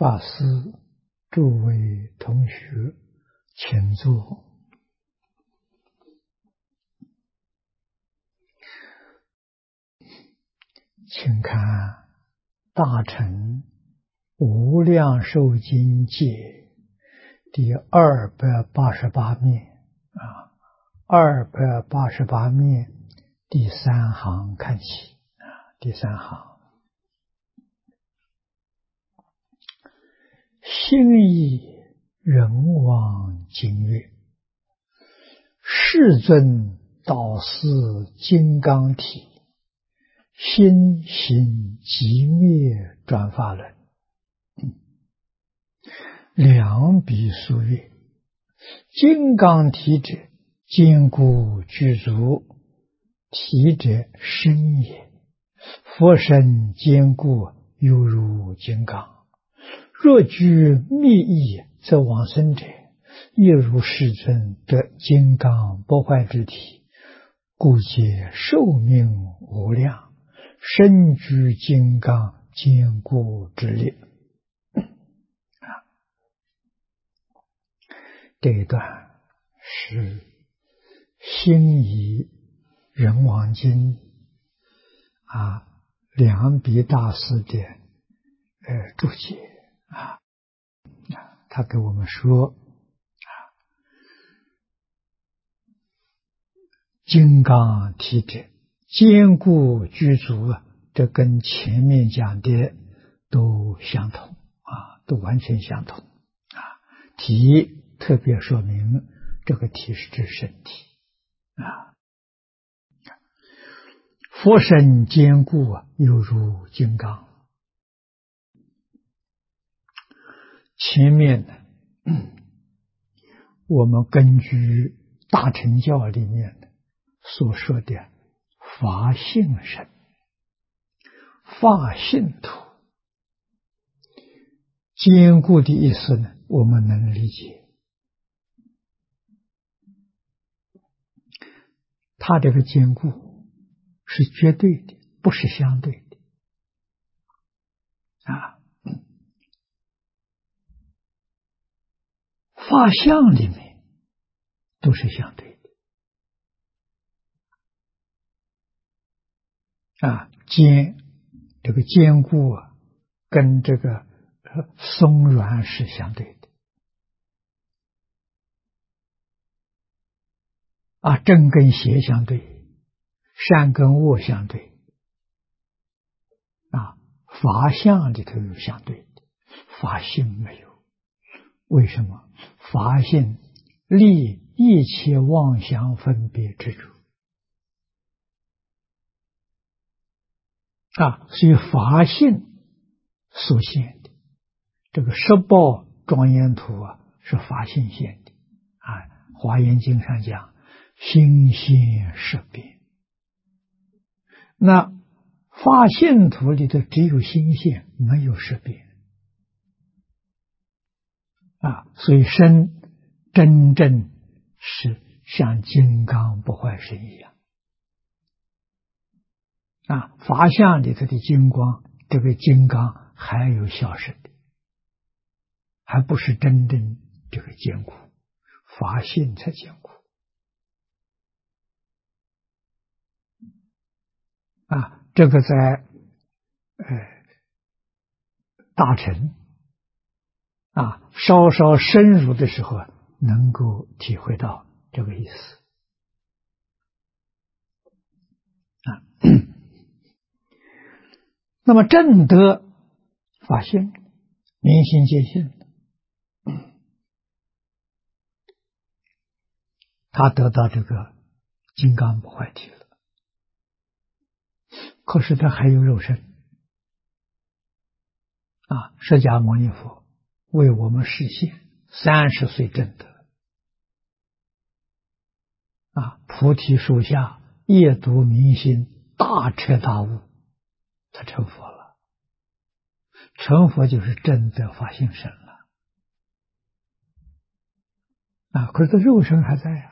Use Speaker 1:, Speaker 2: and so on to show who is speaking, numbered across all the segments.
Speaker 1: 法师、诸位同学，请坐。请看《大乘无量寿经解》第288面288面第3行看起第3行。心意人王经曰：世尊导师金刚体，心行即灭转法轮。两笔书曰：金刚体者，坚固具足，体者身也。佛身坚固，犹如金刚。若具密意，则往生者，亦如世尊得金刚不坏之体，故皆寿命无量，身居金刚坚固之力。这一段是心仪人王经两笔大师的注解他给我们说金刚体者坚固具足，这跟前面讲的都相同都完全相同体特别说明这个体是指身体佛身坚固犹如金刚。前面我们根据大乘教里面所说的法性身、法性土，坚固的意思呢，我们能理解。它这个坚固是绝对的，不是相对的法相里面都是相对的这个坚固跟这个松软是相对的正跟邪相对，善跟恶相对法相里头有相对的，法性没有。为什么？法性立一切妄想分别之主所以法性所现的这个十报庄严图是法性现的华严经上讲心现识变，那法性图里头只有心现，没有识变所以身真正是像金刚不坏身一样法相里头的金光，这个金刚还有消失的，还不是真正这个坚固，法性才坚固这个在大乘稍稍深入的时候能够体会到这个意思那么正得法性，明心见性，他得到这个金刚不坏体了，可是他还有肉身释迦牟尼佛为我们实现30岁证得菩提树下夜读明心，大彻大悟，他成佛了。成佛就是证得法性身了可是肉身还在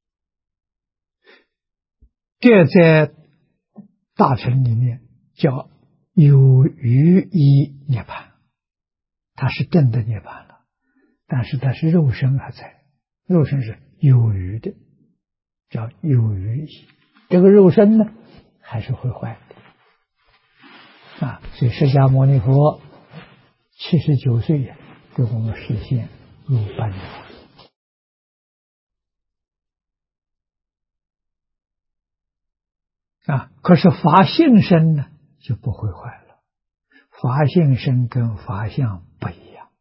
Speaker 1: 这在大乘里面叫有余依涅槃， 他是真的涅槃了，但是他是肉身还在，肉身是有余的，叫有余意。这个肉身呢，还是会坏的啊。所以释迦牟尼佛79岁给我们实现入般若啊。可是法性身呢，就不会坏了。法性身跟法相不一样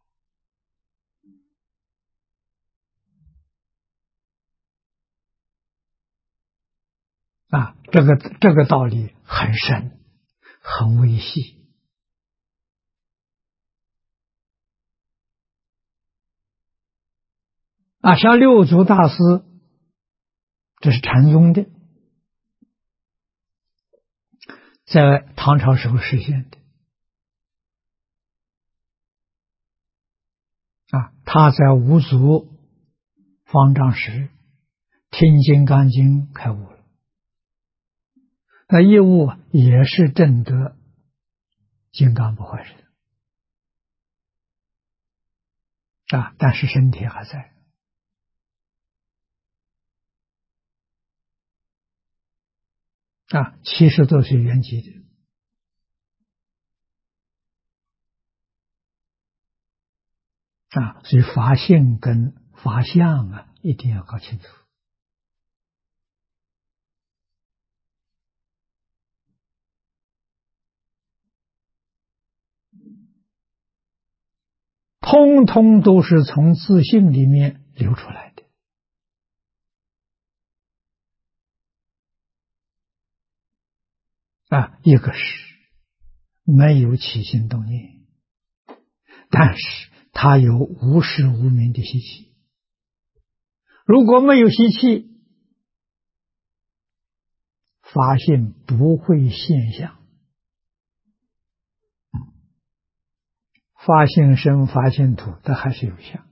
Speaker 1: 啊，这个道理很深，很微细啊。像六祖大师，这是禅宗的，在唐朝时候实现的啊。他在五祖方丈时听《金刚经》开悟了，那一悟也是证得金刚不坏身啊，但是身体还在啊，70多岁圆寂的啊。所以法性跟法相啊，一定要搞清楚。通通都是从自信里面流出来的啊。一个是没有起心动念，但是它有无始无明的习气。如果没有习气，法性不会现象。法性身、法性土，它还是有相。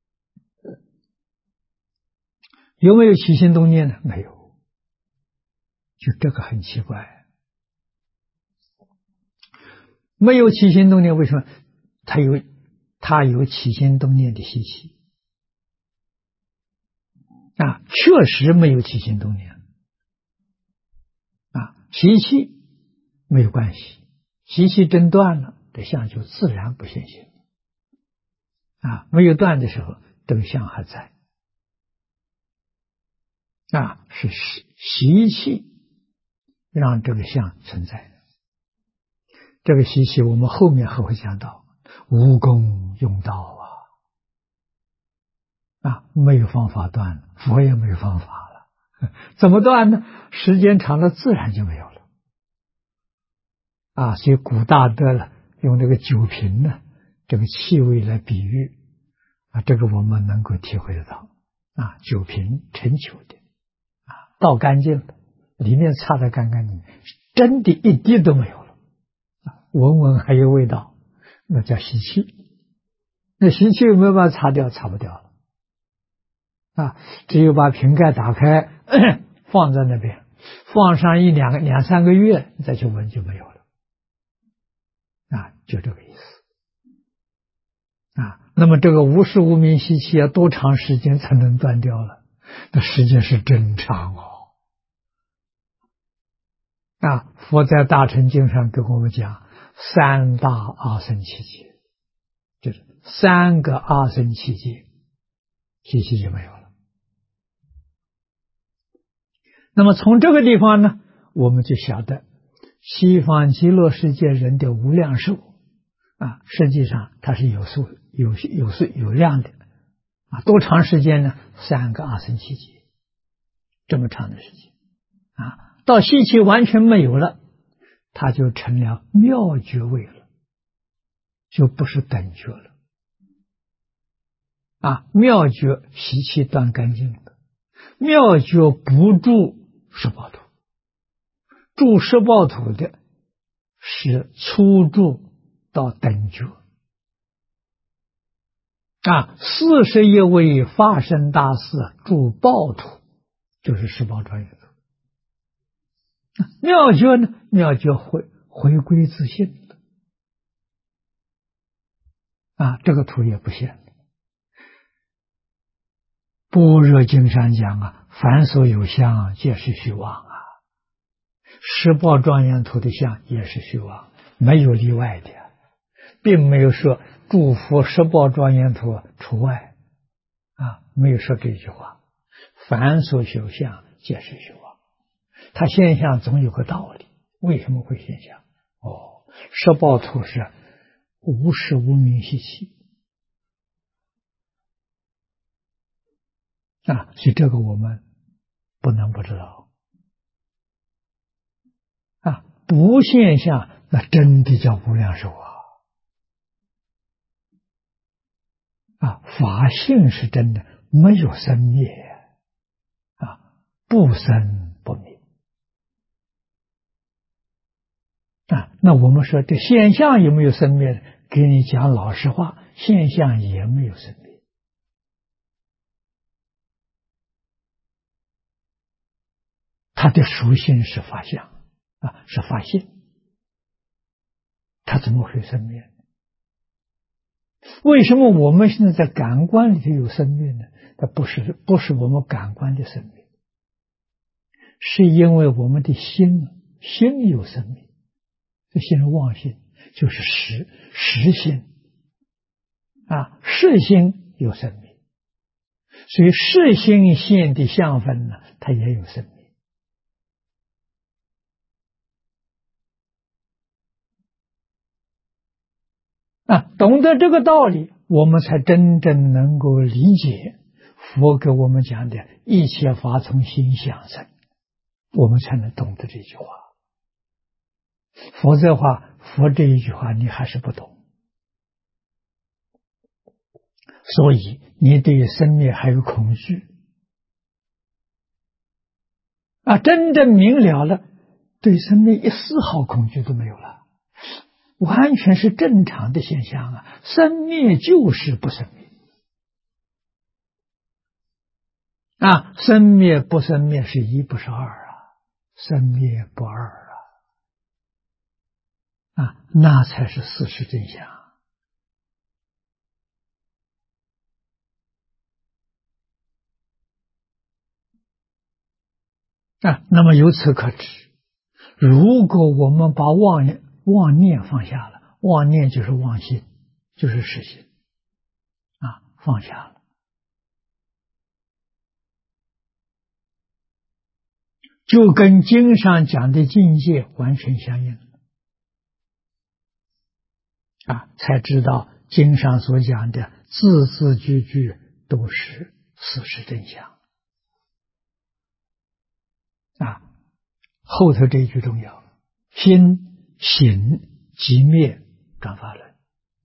Speaker 1: 有没有起心动念呢？没有，就这个很奇怪。没有起心动念，为什么？它有起心动念的习气啊，确实没有起心动念啊，习气没有关系，习气真断了，这相就自然不现行啊。没有断的时候，这个相还在啊，是习气让这个相存在的。这个习气我们后面还会讲到，无功用道啊，没有方法断了，佛也没有方法了，怎么断呢？时间长了自然就没有了啊。所以古大德了用这个酒瓶呢，这个气味来比喻啊，这个我们能够体会得到啊。酒瓶陈酒的啊，倒干净了，里面擦得干干净净，真的一滴都没有了，闻闻还有味道，那叫习气。那习气有没有办法擦掉？擦不掉了啊！只有把瓶盖打开放在那边，放上两三个月，再去闻就没有了啊，就这个意思啊。那么这个无始无明习气要多长时间才能断掉了？那时间是真长哦。啊，佛在大乘经上跟我们讲三大阿僧祇劫，就是3个阿僧祇劫，习气就没有了。那么从这个地方呢，我们就晓得西方极乐世界人的无量寿啊，实际上它是有数有量的啊。多长时间呢？3个阿僧祇劫，这么长的时间啊。到习气完全没有了，它就成了妙觉位了，就不是等觉了啊。妙觉习气断干净了，妙觉不住十报土，住十报土的是初住到等觉啊。41位法身大士住报土，就是十报庄严土。妙觉呢？妙觉回归自性了这个图也不现。般若经上讲凡所有相，皆是虚妄十报庄严图的相也是虚妄，没有例外的，并没有说诸佛十报庄严图除外没有说这句话。凡所有相，皆是虚妄，它现象总有个道理，为什么会现象？十报图是无实无名习气所以这个我们不能不知道不现象，那真的叫无量寿法性是真的，没有生灭不生不灭那我们说这现象有没有生灭呢？给你讲老实话，现象也没有生灭。它的属性是法相是法性，它怎么会生灭呢？为什么我们现在在感官里头有生灭呢？它不是我们感官的生灭，是因为我们的心有生命，这心是妄心，就是实心实心有生命，所以实心现的相分呢，它也有生命懂得这个道理，我们才真正能够理解佛给我们讲的一切法从心想生，我们才能懂得这句话。否则的话，佛这一句话你还是不懂，所以你对生灭还有恐惧真正明了了，对生灭一丝毫恐惧都没有了，完全是正常的现象生灭就是不生灭生灭不生灭是一不是二生灭不二那才是事实真相那么由此可知，如果我们把妄念放下了，妄念就是妄心，就是实心放下了，就跟经上讲的境界完全相应才知道经上所讲的字字句句都是事实真相后头这一句重要，心行即灭转法轮，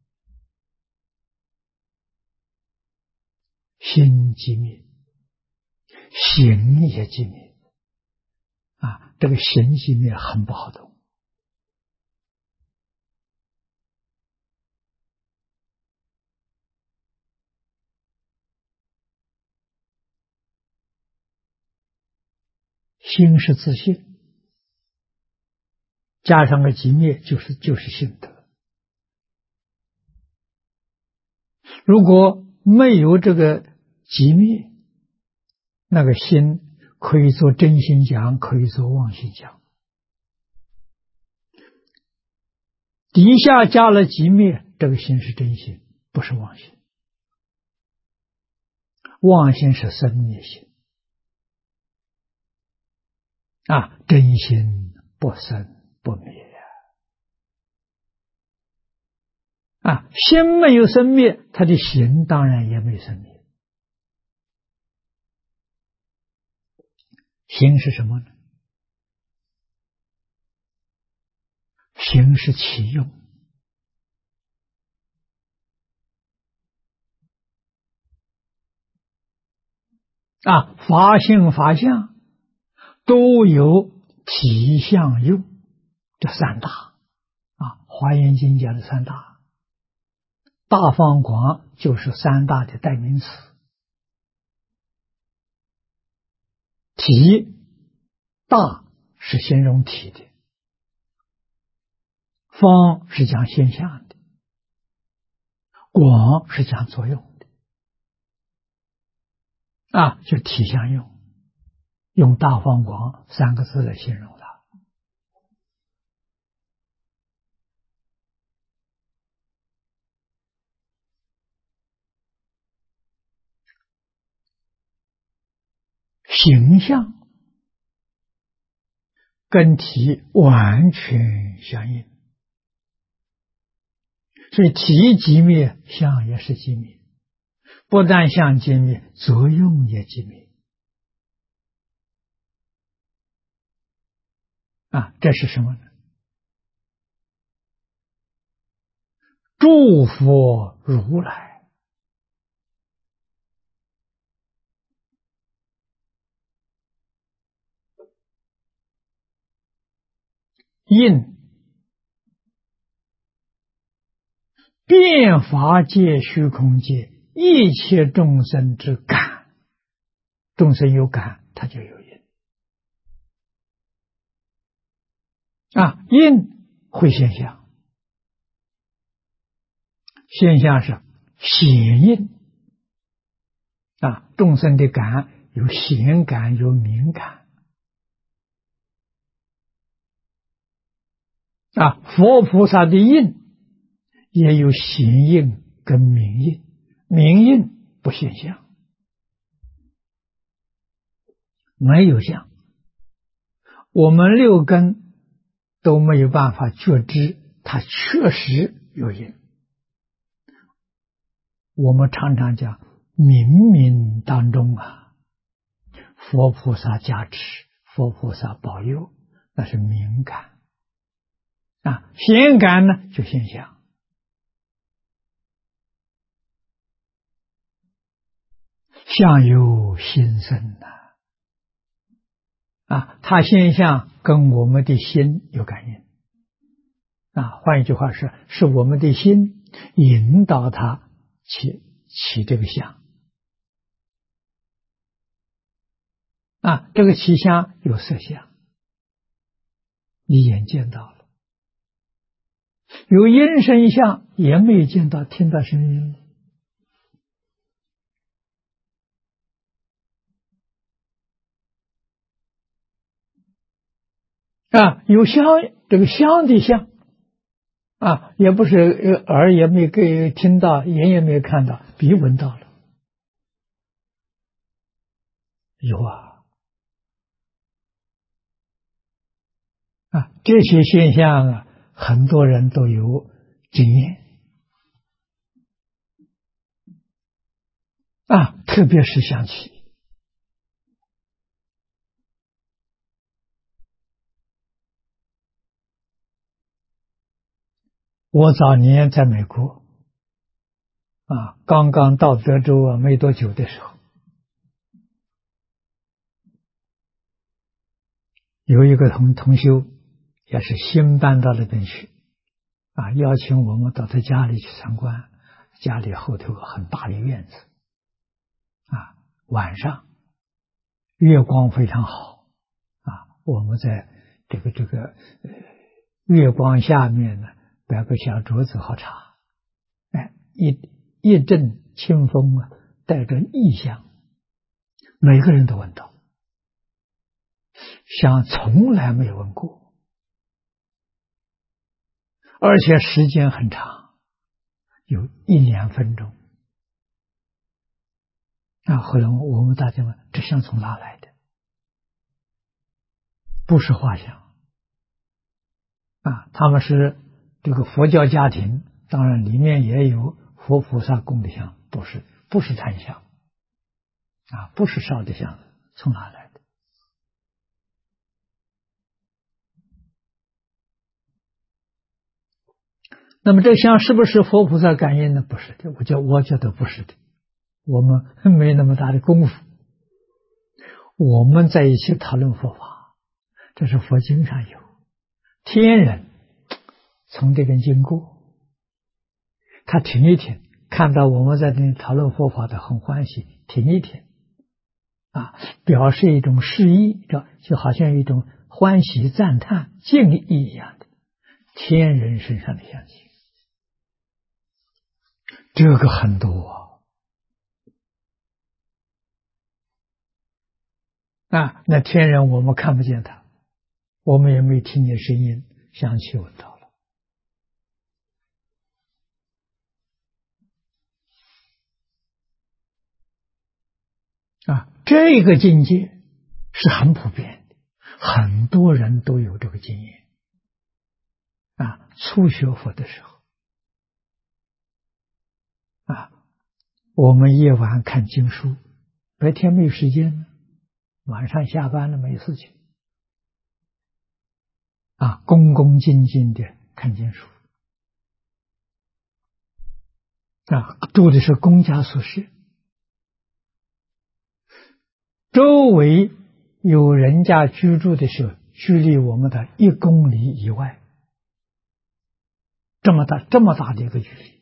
Speaker 1: 心即灭，行也即灭这个行即灭很不好懂心是自信，加上个即灭就是性德。如果没有这个即灭，那个心可以做真心讲，可以做妄心讲。底下加了即灭，这个心是真心，不是妄心。妄心是生灭心真心不生不灭心没有生灭，它的行当然也没有生灭。行是什么呢？行是起用法性法相都有体相用，这三大华严经讲的三大，大放广就是三大的代名词。体大是形容体的，方是讲现象的， 广是讲作用的就体相用，用大放广3个字来形容它。形象跟体完全相应，所以体即灭，相也是即灭，不但相即灭，作用也即灭这是什么呢？诸佛如来应遍法界虚空界一切众生之感，众生有感，他就有因因会现象，现象是显应众生的感有显感有明感佛菩萨的应也有显应跟明应，明应不现象，没有相，我们6根都没有办法觉知它确实有因。我们常常讲冥冥当中佛菩萨加持，佛菩萨保佑，那是明感显感呢就现象。相由心生它现象跟我们的心有感应换一句话是我们的心引导它起这个相这个起相有色相，你眼见到了；有音声相，也没有见到，听到声音有香，这个香的相也不是耳也没给听到，眼也没有看到，鼻闻到了，有这些现象很多人都有经验特别是想起我早年在美国刚刚到德州没多久的时候，有一个同修也是新搬到那边去邀请我们到他家里去参观，家里后头很大的院子晚上月光非常好我们在这个月光下面呢摆个小桌子喝茶一阵清风带着异香，每个人都闻到，像从来没有闻过，而且时间很长，有1-2分钟后来我们大家问这香从哪来的，不是花香他们是这个佛教家庭，当然里面也有佛菩萨供的香，不是檀香不是烧的香，从哪来的？那么这香是不是佛菩萨感应呢？不是的，我觉得不是的，我们没那么大的功夫。我们在一起讨论佛法，这是佛经上有，天人从这边经过，他停一停，看到我们在这里讨论佛法的很欢喜，停一停表示一种示意，就好像一种欢喜赞叹敬意一样的天人身上的香气。 这个很多那天人我们看不见他，我们也没听见声音，香气闻到了这个境界是很普遍的，很多人都有这个经验初学佛的时候我们夜晚看经书，白天没有时间呢，晚上下班了没事情恭恭敬敬的看经书住的是公家宿舍，周围有人家居住的时候，距离我们的1公里以外，这么大的一个距离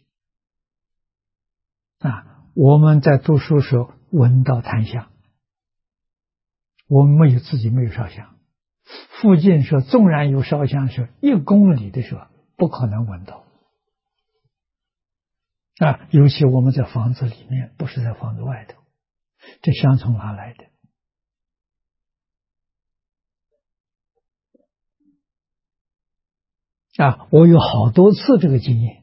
Speaker 1: 我们在读书时候闻到檀香，我们自己没有烧香，附近说纵然有烧香时，1公里的时候不可能闻到尤其我们在房子里面，不是在房子外头，这香从哪来的我有好多次这个经验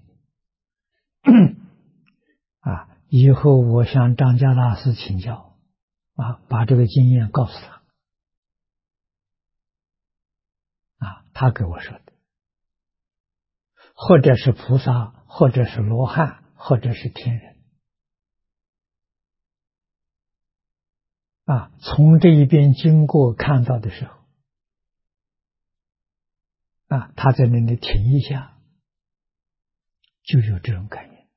Speaker 1: 以后我向张家大师请教把这个经验告诉他他给我说的，或者是菩萨，或者是罗汉，或者是天人从这一边经过看到的时候他在那里停一下，就有这种感觉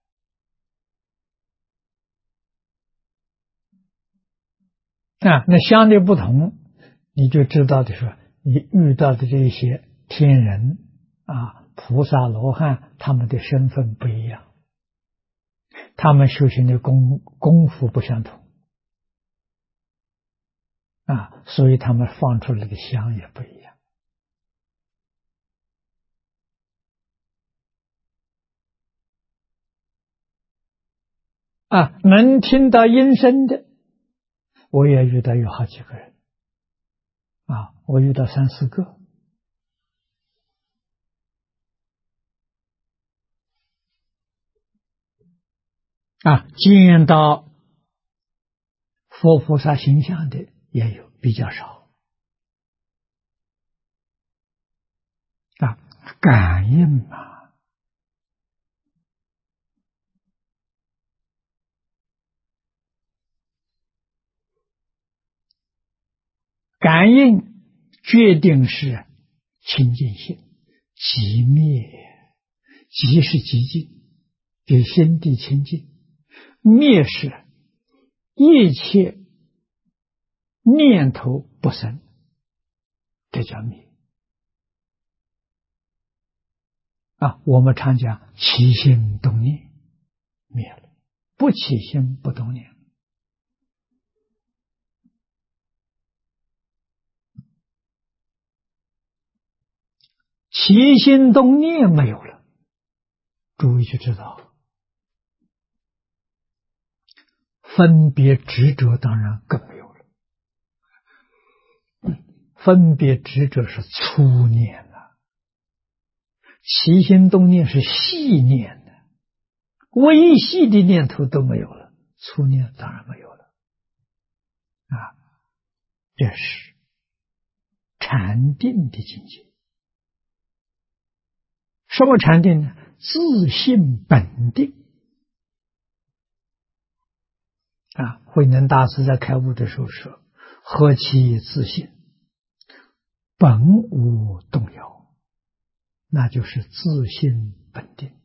Speaker 1: 那相对不同，你就知道的是，你遇到的这些天人菩萨罗汉，他们的身份不一样，他们修行的功夫不相同所以他们放出来的香也不一样能听到音声的，我也遇到有好几个人我遇到3、4个见到佛菩萨形象的也有，比较少感应感应决定是清净心，即灭，即是寂静，给心地清净，灭是一切念头不生，这叫灭我们常讲起心动念灭了，不起心不动念起心动念没有了，诸位就知道分别执着当然更没有了分别执着是粗念起心动念是细念微细的念头都没有了，粗念当然没有了这是禅定的境界。什么禅定呢？自性本定慧能大师在开悟的时候说，何其自性，本无动摇，那就是自性本定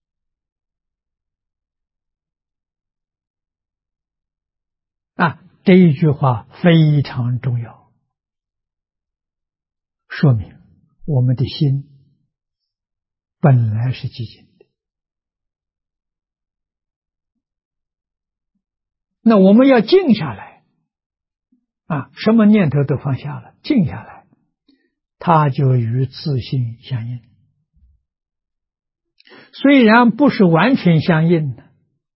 Speaker 1: 这一句话非常重要，说明我们的心本来是寂静的，那我们要静下来什么念头都放下了，静下来，它就与自性相应。虽然不是完全相应的，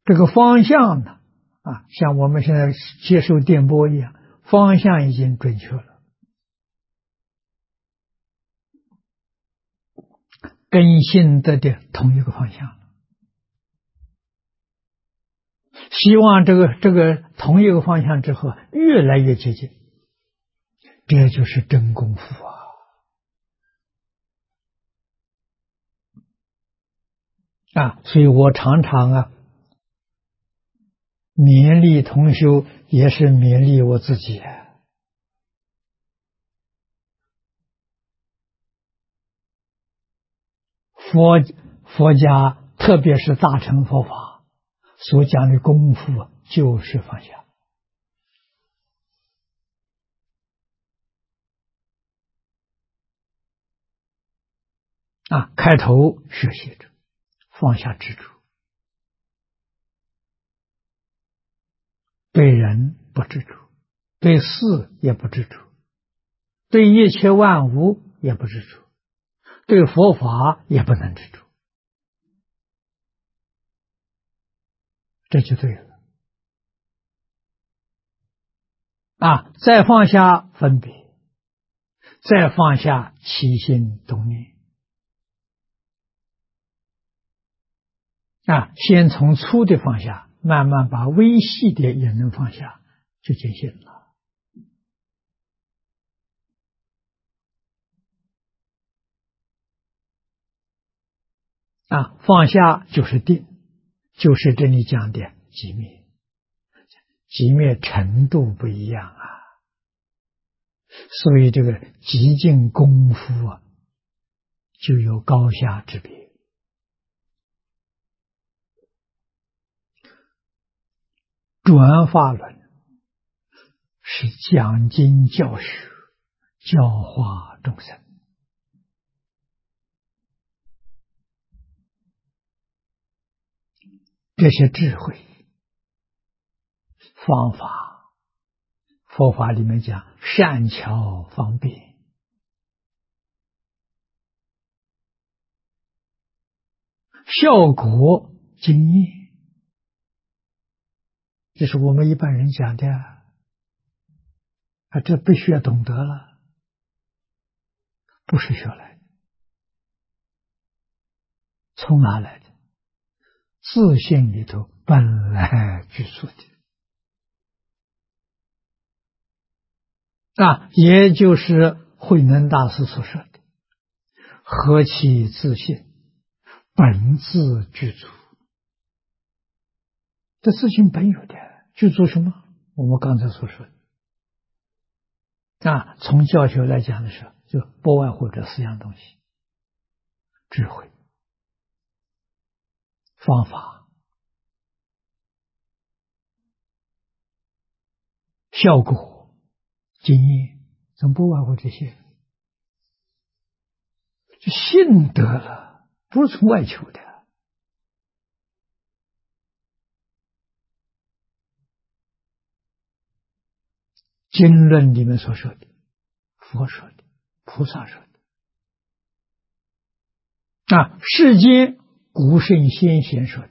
Speaker 1: 这个方向呢，像我们现在接受电波一样，方向已经准确了，跟心得的同一个方向。希望这个同一个方向之后越来越接近，这就是真功夫所以我常常勉励同修，也是勉励我自己。佛家特别是大乘佛法所讲的功夫就是放下开头学习着放下执着，对人不执着，对事也不执着，对一切万物也不执着，对佛法也不能执着，这就对了再放下分别，再放下起心动念先从粗的放下，慢慢把微细的也能放下，就见性了放下就是定，就是这里讲的寂灭，寂灭程度不一样所以这个极尽功夫就有高下之别。转法轮是讲经教学，教化众生，这些智慧方法，佛法里面讲善巧方便，效果惊艳，这是我们一般人讲的这必须要懂得了，不是学来的，从哪来的？自信里头本来具足的也就是慧能大师所说的何其自信，本自具足。这自信本有的，具足什么？我们刚才所说的从教学来讲的时候，就不外乎这四样东西：智慧、方法、效果、经验，总不外乎这些。就信得了，不是从外求的。经论里面所说的，佛说的，菩萨说的世间古圣先贤说的，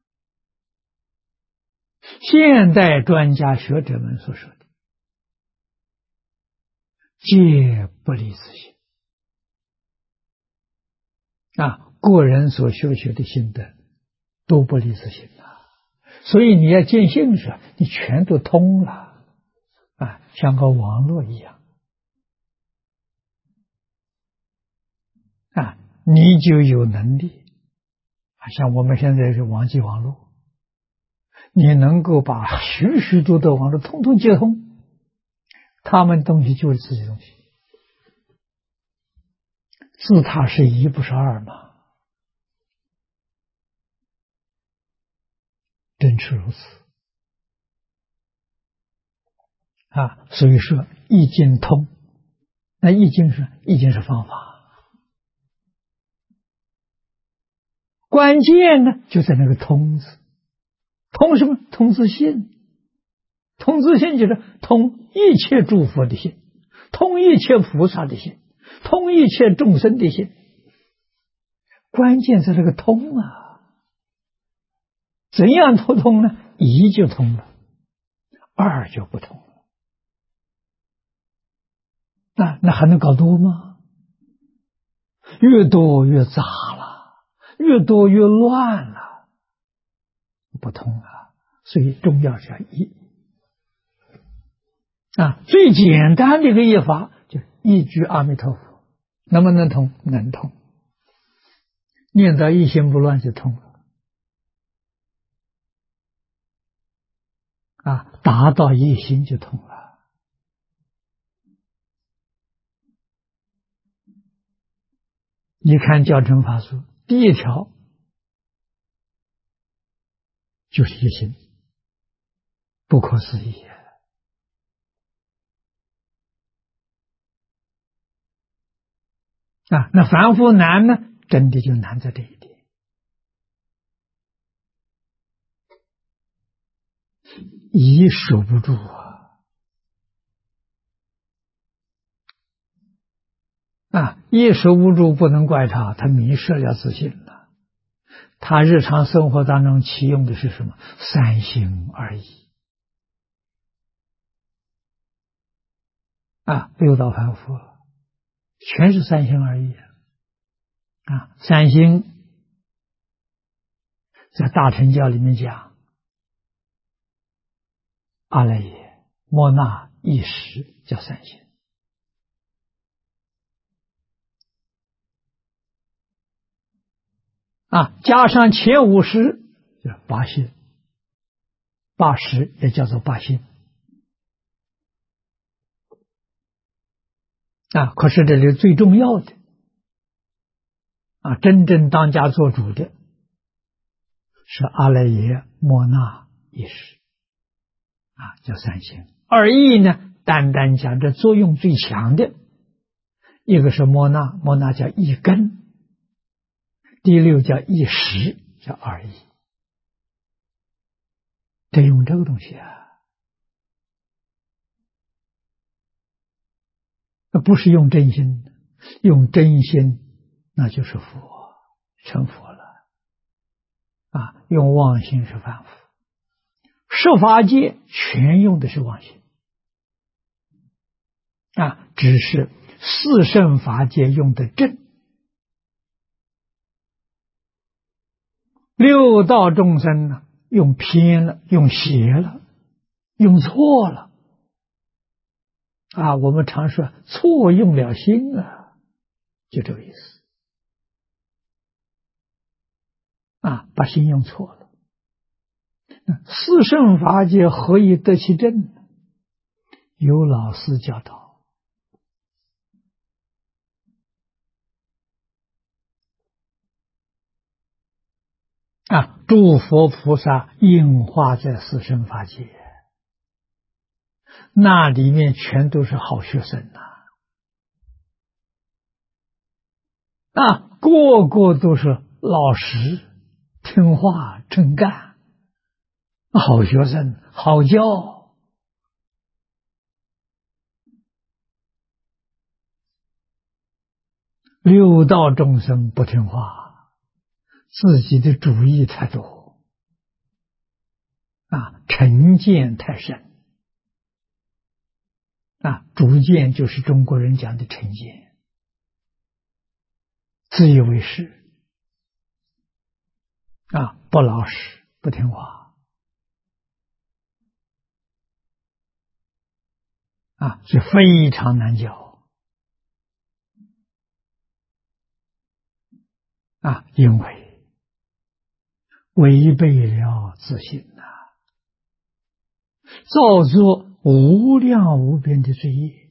Speaker 1: 现代专家学者们所说的，皆不离自性个人所修学的心得都不离自性所以你要见性时，你全都通了像个网络一样你就有能力像我们现在是网际网络，你能够把许许多多网络通通接通，他们东西就是自己东西，自他是一不是二嘛，真是如此所以说易经通，那易经是方法，关键呢就在那个通字。通什么？通自信。通自信就是通一切诸佛的心，通一切菩萨的心，通一切众生的心，关键是这个通怎样不通呢？一就通了，二就不通了。那还能搞多吗？越多越杂了，越多越乱了，不通啊。所以重要是要一最简单的一个业法，就一句阿弥陀佛，能不能通？能通。念到一心不乱就通了。达到一心就通了。你看教程法书第一条就是一心，不可思议那凡夫难呢，真的就难在这一点。一守不住一守不住不能怪他，他迷失了自信了。他日常生活当中启用的是什么？三心二意六道凡夫全是三心二意三心在大乘教里面讲，阿赖耶、摩那、意识叫三心加上前50叫八心，80也叫做八心可是这里最重要的真正当家做主的是阿赖耶、摩那、意识叫三心。二意呢，单单讲这作用最强的，一个是摩那，摩那叫一根，第六叫一识，叫二意。得用这个东西不是用真心，用真心那就是佛，成佛了用妄心是凡夫。十法界全用的是妄心只是四圣法界用的正，六道众生呢用偏了，用邪了，用错了我们常说错用了心就这个意思把心用错了。四圣法界何以得其正？有老师教导诸佛菩萨应化在四圣法界，那里面全都是好学生个个都是老实听话真干，好学生好教六道众生不听话，自己的主意太多成见太深主见就是中国人讲的成见，自以为是不老实不听话是非常难教因为违背了自信造作无量无边的罪业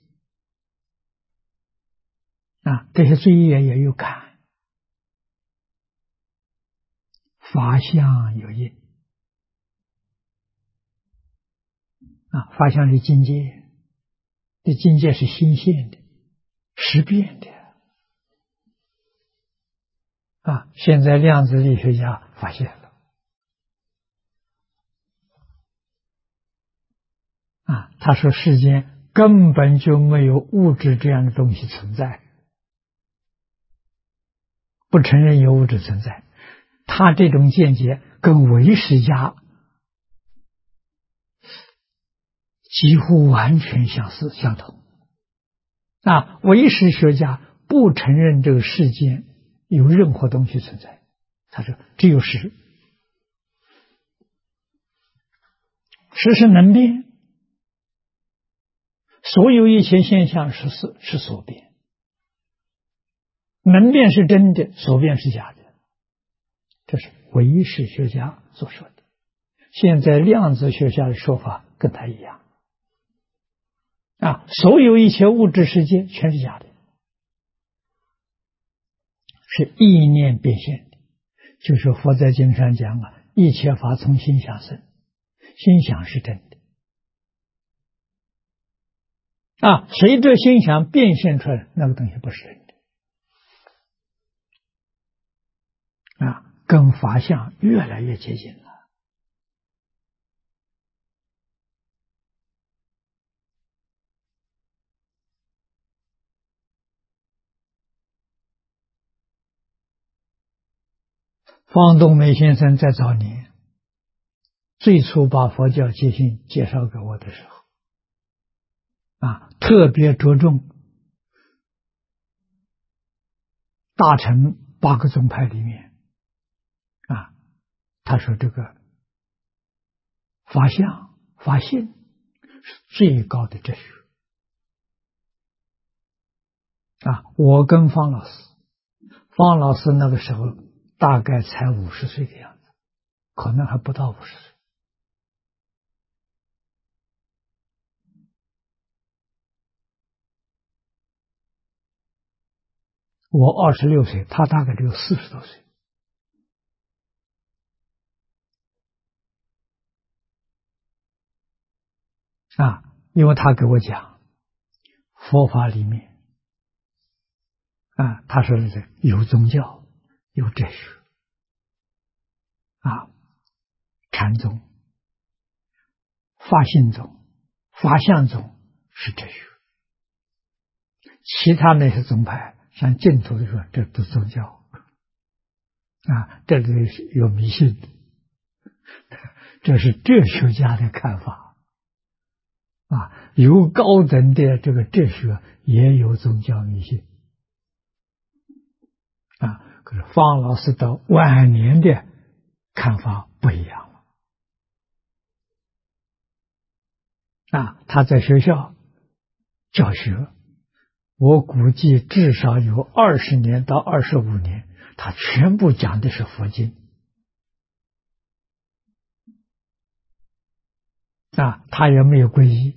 Speaker 1: 这些罪业也有感，法相有应法相是境界，这境界是心现的识变的现在量子力学家发现了他说世间根本就没有物质这样的东西存在，不承认有物质存在， 他这种见解跟唯识家几乎完全相似相同。唯识学家不承认这个世间有任何东西存在，他说只有识，识是能变，所有一切现象是所变，能变是真的，所变是假的，这是唯识学家所说的。现在量子学家的说法跟他一样，所有一切物质世界全是假的，是意念变现的。就是佛在经上讲一切法从心想生，心想是真的随着心想变现出来，那个东西不是真的跟法相越来越接近了。方东梅先生在早年最初把佛教戒心介绍给我的时候特别着重大乘8个宗派里面他说这个法相法性是最高的哲学我跟方老师那个时候大概才50岁的样子，可能还不到50岁。我26岁，他大概只有40多岁。因为他给我讲佛法里面他说的是有宗教有哲学禅宗法性宗法相宗是哲学，其他那些宗派像净土的说这都宗教这里是有迷信的，这是哲学家的看法有高等的这个哲学也有宗教迷信可是方老师到晚年的看法不一样了他在学校教学，我估计至少有20年到25年，他全部讲的是佛经他也没有皈依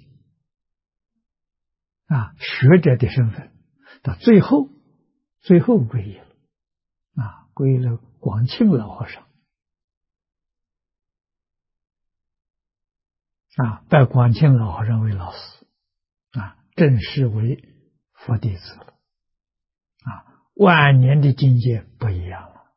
Speaker 1: 学者的身份，到最后皈依了皈依了广庆老和尚拜广庆老和尚为老师正式为佛弟子了晚年的境界不一样了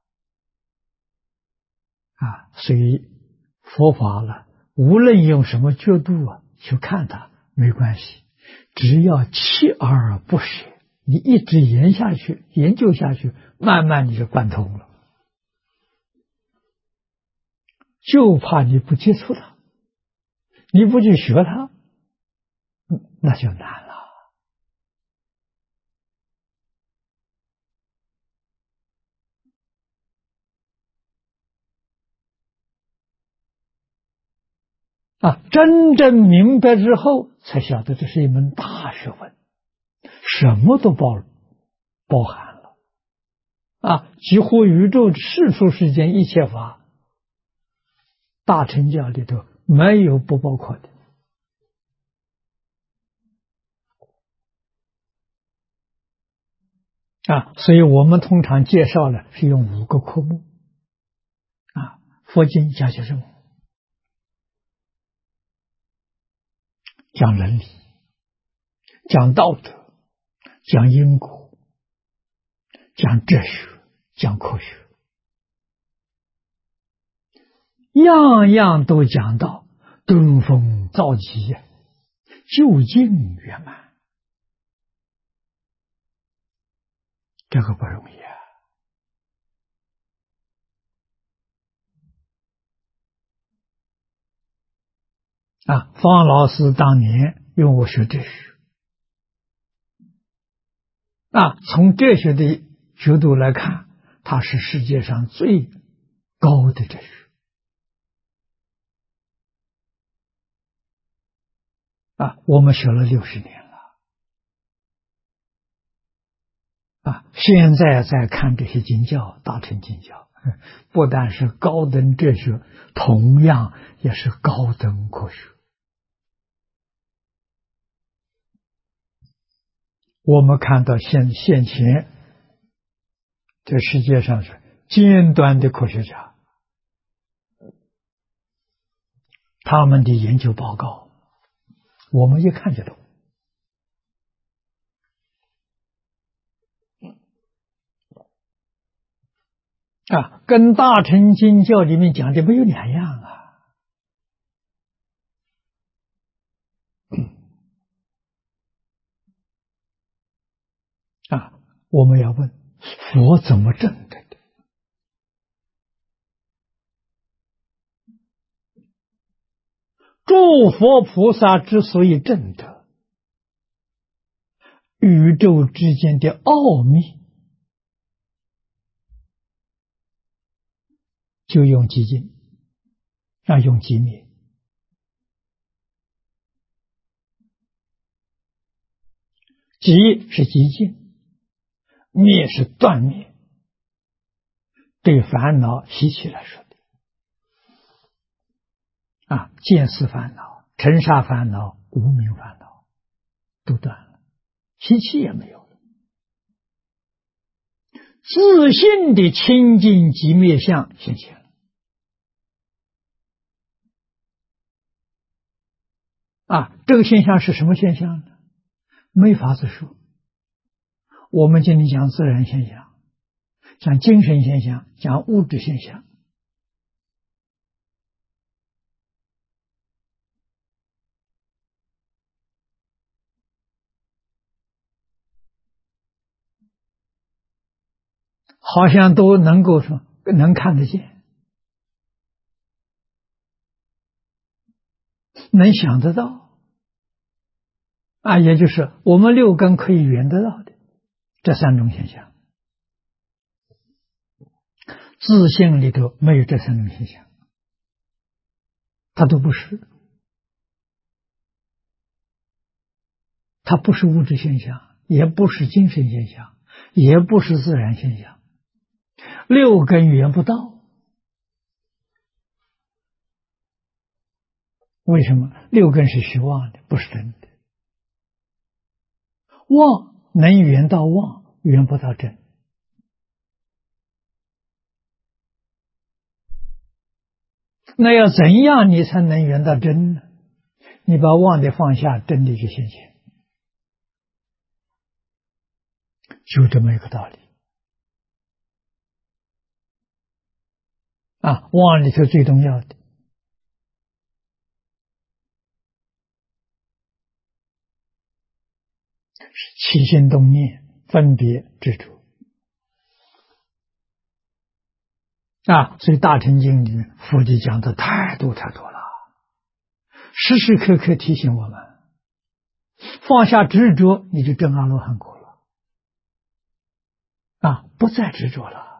Speaker 1: 所以佛法了，无论用什么角度去看它没关系，只要锲而不舍，你一直研究下去，慢慢你就贯通了。就怕你不接触它，你不去学它，那就难了真正明白之后，才晓得这是一门大学问，什么都包含了几乎宇宙世出世间一切法，大乘教里头没有不包括的所以我们通常介绍呢是用5个科目佛经讲些什么？讲伦理，讲道德，讲因果，讲哲学，讲科学，样样都讲到登峰造极，究竟圆满，这个不容易方老师当年用我学哲学，从哲学的角度来看，它是世界上最高的哲学。我们学了60年了，现在在看这些经教，大乘经教，不但是高等哲学，同样也是高等科学。我们看到现前这世界上是尖端的科学家，他们的研究报告，我们一看就懂。跟大乘经教里面讲的没有两样我们要问佛怎么证的？诸佛菩萨之所以证得宇宙之间的奥秘，就用寂静，用寂灭。寂是寂静，灭是断灭。对烦恼习气来说的，见思烦恼、尘沙烦恼、无明烦恼都断了，习气也没有了，自性的清净寂灭相现前了。这个现象是什么现象呢？没法子说。我们今天讲自然现象，讲精神现象，讲物质现象。好像都能够说能看得见，能想得到，也就是我们六根可以缘得到的这3种现象。自性里头没有这3种现象，它都不是，它不是物质现象，也不是精神现象，也不是自然现象，六根缘不到。为什么？六根是虚妄的，不是真的。妄能缘到妄，缘不到真。那要怎样你才能缘到真呢？你把妄的放下，真的就现前，就这么一个道理。妄里头最重要的是起心动念、分别执着。所以大乘经里面佛就讲的太多太多了，时时刻刻提醒我们，放下执着，你就证阿罗汉果了，不再执着了。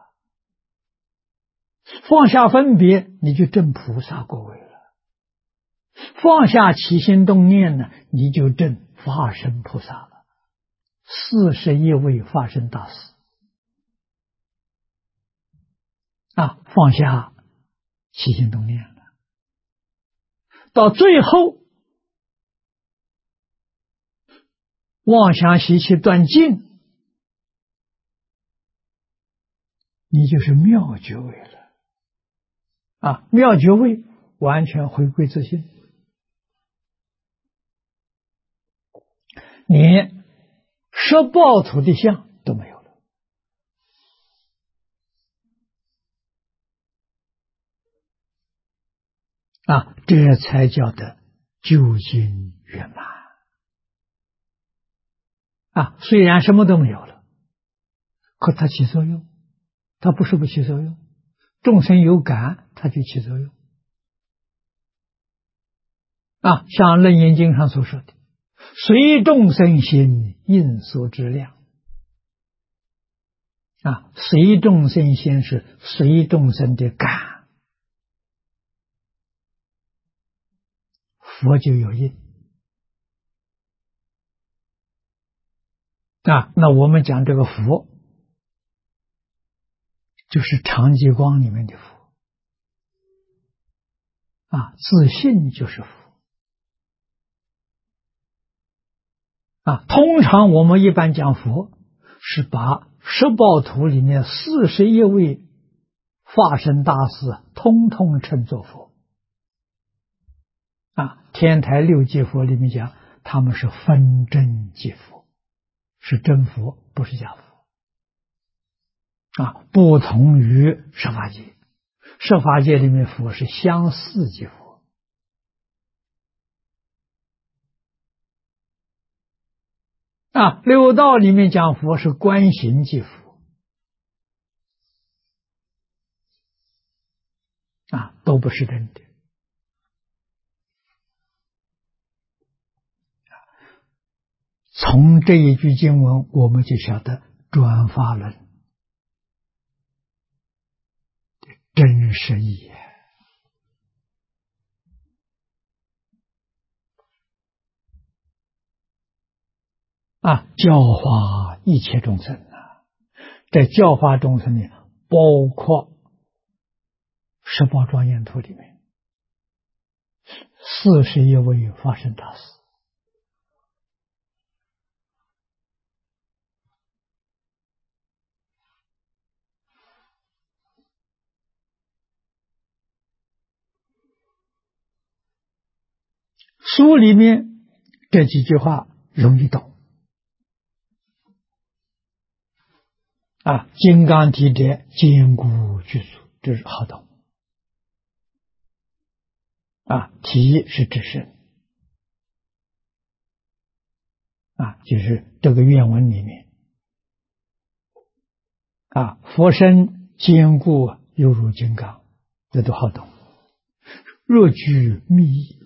Speaker 1: 放下分别，你就证菩萨果位了。放下起心动念呢，你就证法身菩萨了。41位法身大士放下起心动念了，到最后妄想习气断尽，你就是妙觉位了。妙觉位完全回归自性，连摄报土的相都没有了。这才叫的究竟圆满。虽然什么都没有了，可它起作用，它不是不起作用。众生有感，它就起作用。 像《楞严经》上所说的，随众生心，应所知量。随众生心是随众生的感，佛就有应。那我们讲这个佛，就是常寂光里面的佛。自信就是佛。通常我们一般讲佛，是把十报图里面41位化身大士通通称作佛。天台六界佛里面讲，他们是分真即佛，是真佛，不是假佛。不同于十法界，十法界里面佛是相似即佛。六道里面讲佛是观行即佛。都不是真的。从这一句经文，我们就晓得转法轮的真实意义。教化一切众生在教化众生里，包括十宝庄严图里面41位法身大士。书里面这几句话容易懂。金刚体者坚固具足，这是好懂。体是指身。就是这个原文里面佛身坚固犹如金刚，这都好懂。若具密意，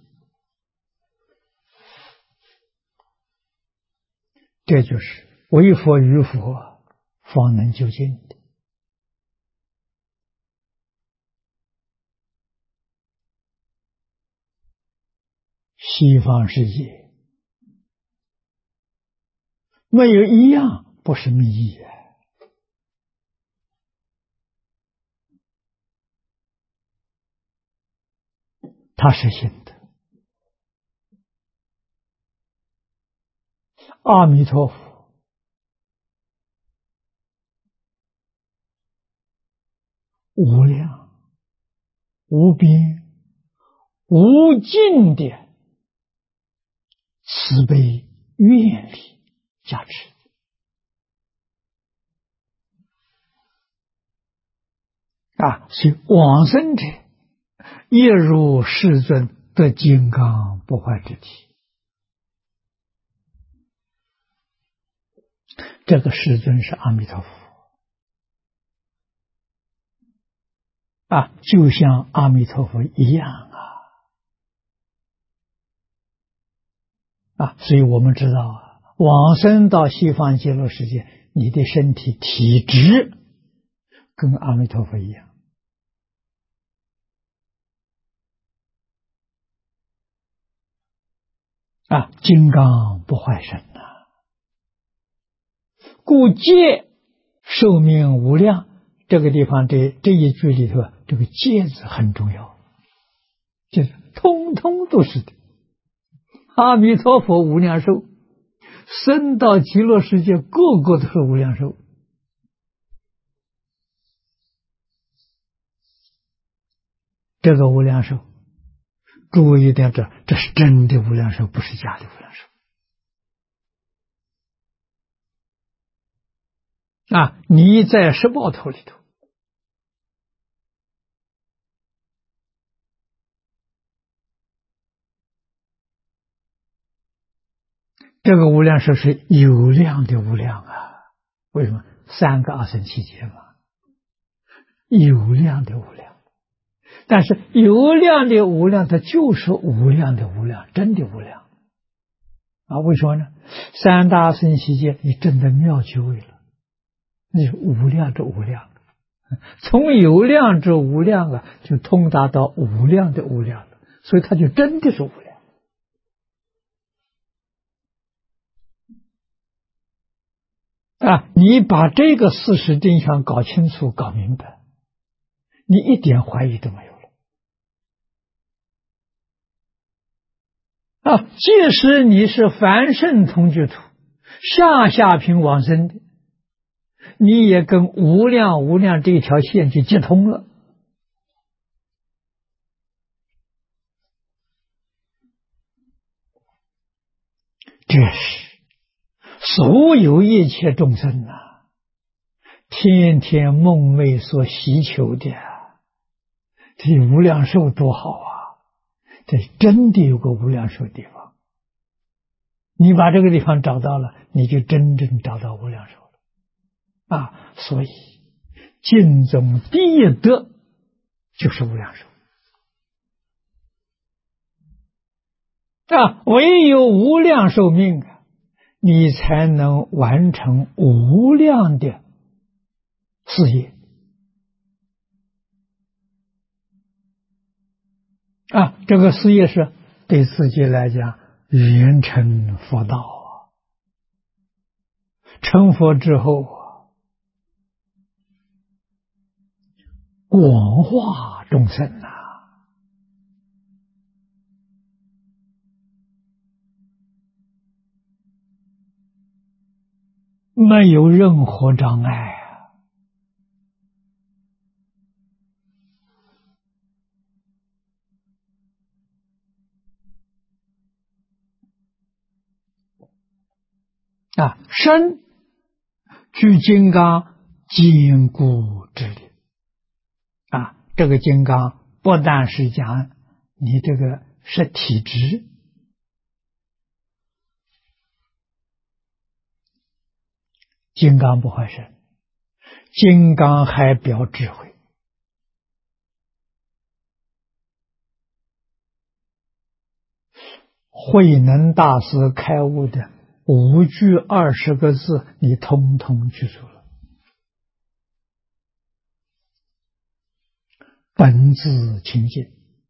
Speaker 1: 这就是为佛于佛方能究竟的。西方世界没有一样不是密意它是心的。阿弥陀佛无量无边无尽的慈悲愿力加持。所以往生者亦如世尊得金刚不坏之体。这个世尊是阿弥陀佛就像阿弥陀佛一样所以我们知道往生到西方极乐世界，你的身体体质跟阿弥陀佛一样。金刚不坏身故戒寿命无量。这个地方这一句里头，这个戒字很重要，就是通通都是的。阿弥陀佛无量寿，生到极乐世界，个个都是无量寿。这个无量寿，诸位一定要知道，这是真的无量寿，不是假的无量寿。你在十报图里头，这个无量寿是有量的无量为什么？3个阿僧祇劫嘛，有量的无量。 但是有量的无量，它就是无量的无量，真的无量啊！为什么呢？三大圣悉界，你证得妙觉位了，那是无量之无量，从有量之无量啊，就通达到无量的无量了，所以它就真的是无量啊！你把这个事实真相搞清楚、搞明白，你一点怀疑都没有了啊！即使你是凡圣同居土、下品往生的，你也跟无量无量这一条线就接通了。这是所有一切众生啊，天天梦寐所希求的啊，这无量寿多好啊！这真的有个无量寿地方，你把这个地方找到了，你就真正找到无量寿了啊！所以净宗第一德就是无量寿啊！唯有无量寿命啊，你才能完成无量的事业啊！这个事业是对自己来讲圆成佛道啊，成佛之后啊，广化众生啊，没有任何障碍啊！身具金刚坚固之力啊！这个金刚不但是讲你这个是体质，金刚不坏身，金刚还表智慧。慧能大师开悟的5句20个字，你通通记住了。本自清净，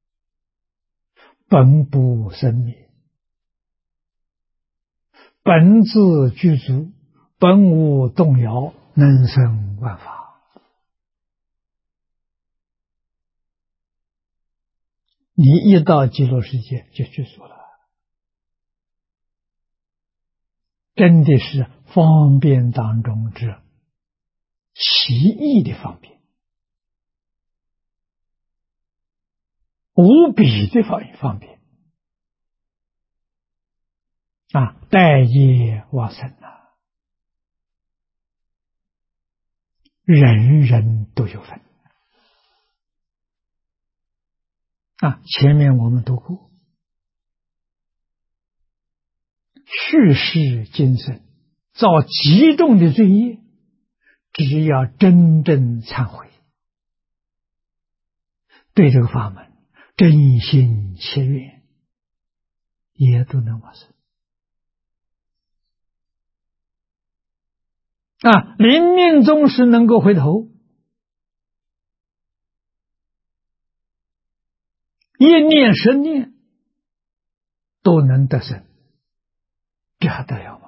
Speaker 1: 本不生灭，本自具足，本无动摇，能生万法。你一到极乐世界就具足了，真的是方便当中之奇异的方便，无比的方便啊！待业往生啊，人人都有份啊！前面我们读过，去世今生造极重的罪业，只要真正忏悔，对这个法门真心切愿，也都能往生啊！临命终时能够回头，一念10念都能得生，这还得了吗？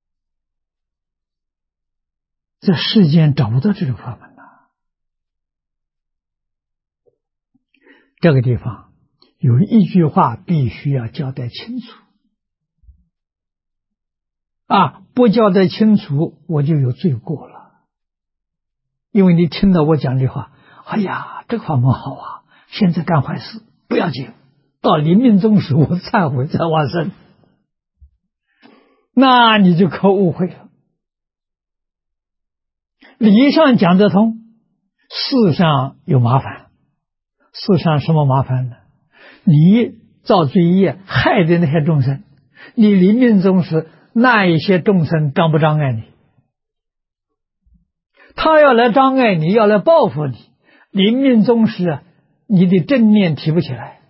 Speaker 1: 这世间找不到这种法门啊！这个地方有一句话必须要交代清楚啊！不交代清楚，我就有罪过了。因为你听到我讲这话，哎呀，这个法门好啊，现在干坏事不要紧，到临命终时我忏悔再往生，那你就可误会了。理上讲得通，事上有麻烦。事上什么麻烦呢？你造罪业害的那些众生，你临命终时那一些众生障不障碍你？他要来障碍你，要来报复你，临命终时你的正念提不起来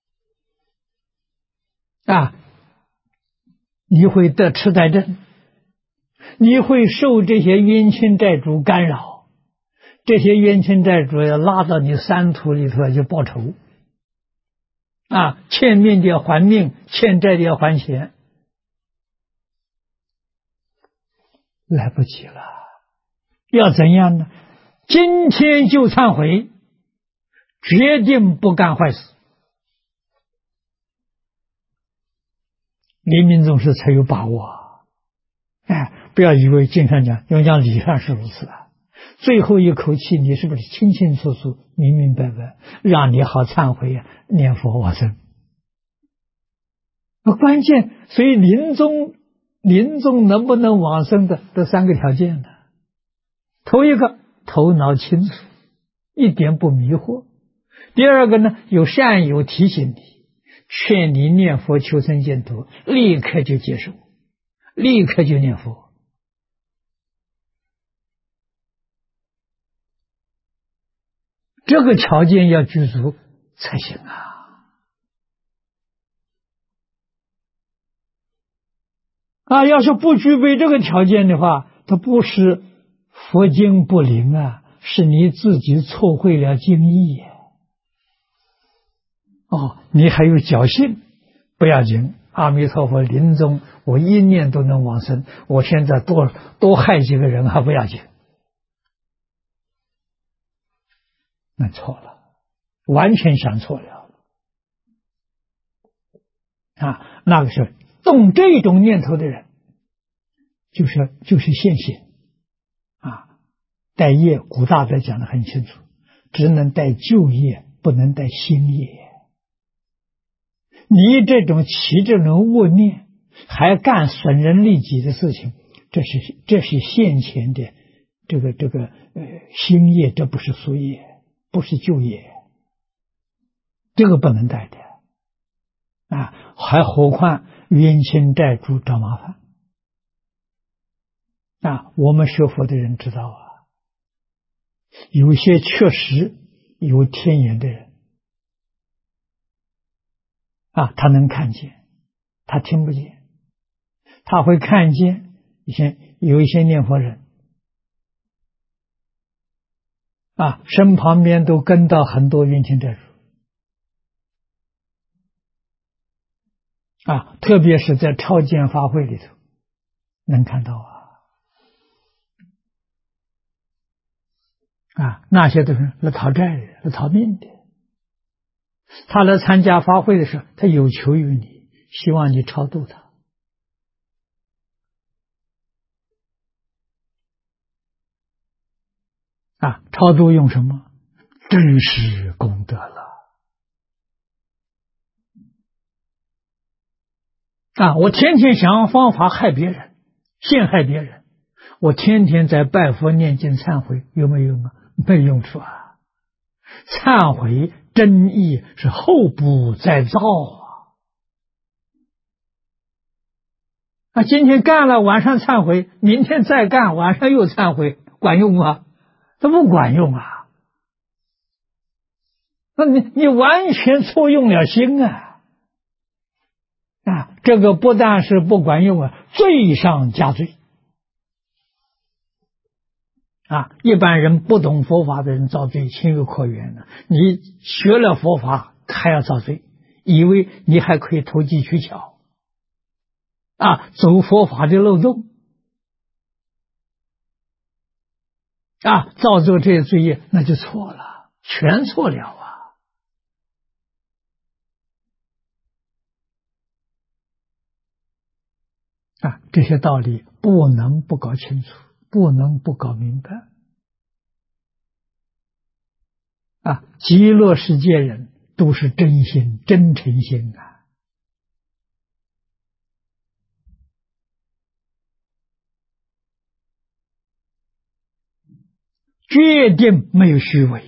Speaker 1: 啊，你会得痴呆症，你会受这些冤亲债主干扰，这些冤亲债主要拉到你三途里头去报仇啊，欠命的要还命，欠债的要还钱，来不及了。要怎样呢？今天就忏悔，决定不干坏事。临命终时才有把握。哎，不要以为经常讲，因为讲理上是如此啊。最后一口气，你是不是清清楚楚、明明白白，让你好忏悔呀、念佛往生？关键，所以临终能不能往生的这三个条件呢？头一个，头脑清楚，一点不迷惑；第二个呢，有善友提醒你，劝你念佛求生净土，立刻就接受，立刻就念佛。这个条件要具足才行啊！要是不具备这个条件的话，它不是佛经不灵啊，是你自己错会了经义你还有侥幸，不要紧。阿弥陀佛临终，我一念都能往生，我现在多害几个人还不要紧。那错了，完全想错了那个时候动这种念头的人，就是现行带业，古大德讲得很清楚，只能带旧业，不能带新业。你这种起这种恶念，还干损人利己的事情，这是现前的这个新业，这不是俗业，不是旧业，这个不能带的还何况冤亲债主找麻烦我们学佛的人知道有些确实有天眼的人他能看见，他听不见，他会看见有一些念佛人身旁边都跟到很多冤亲债主特别是在超荐法会里头能看到那些都是来讨债的，来讨命的。他来参加法会的时候，他有求于你，希望你超度他超度用什么？真实功德了我天天想方法害别人，陷害别人，我天天在拜佛念经忏悔，有没有用没用处忏悔真意是后补再造今天干了，晚上忏悔，明天再干，晚上又忏悔，管用吗？它不管用那你完全错用了心这个不但是不管用罪上加罪一般人不懂佛法的人造罪情有可原的，你学了佛法还要造罪，以为你还可以投机取巧走佛法的漏洞造作这些罪业，那就错了，全错了这些道理不能不搞清楚，不能不搞明白极乐世界人都是真心真诚心决定没有虚伪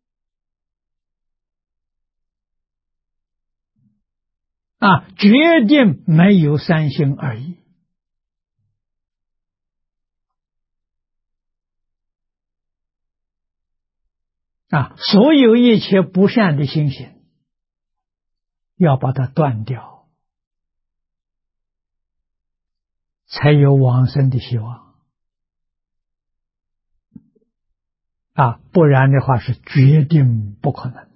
Speaker 1: 决定没有三心二意所有一切不善的心行，要把它断掉，才有往生的希望。不然的话是决定不可能。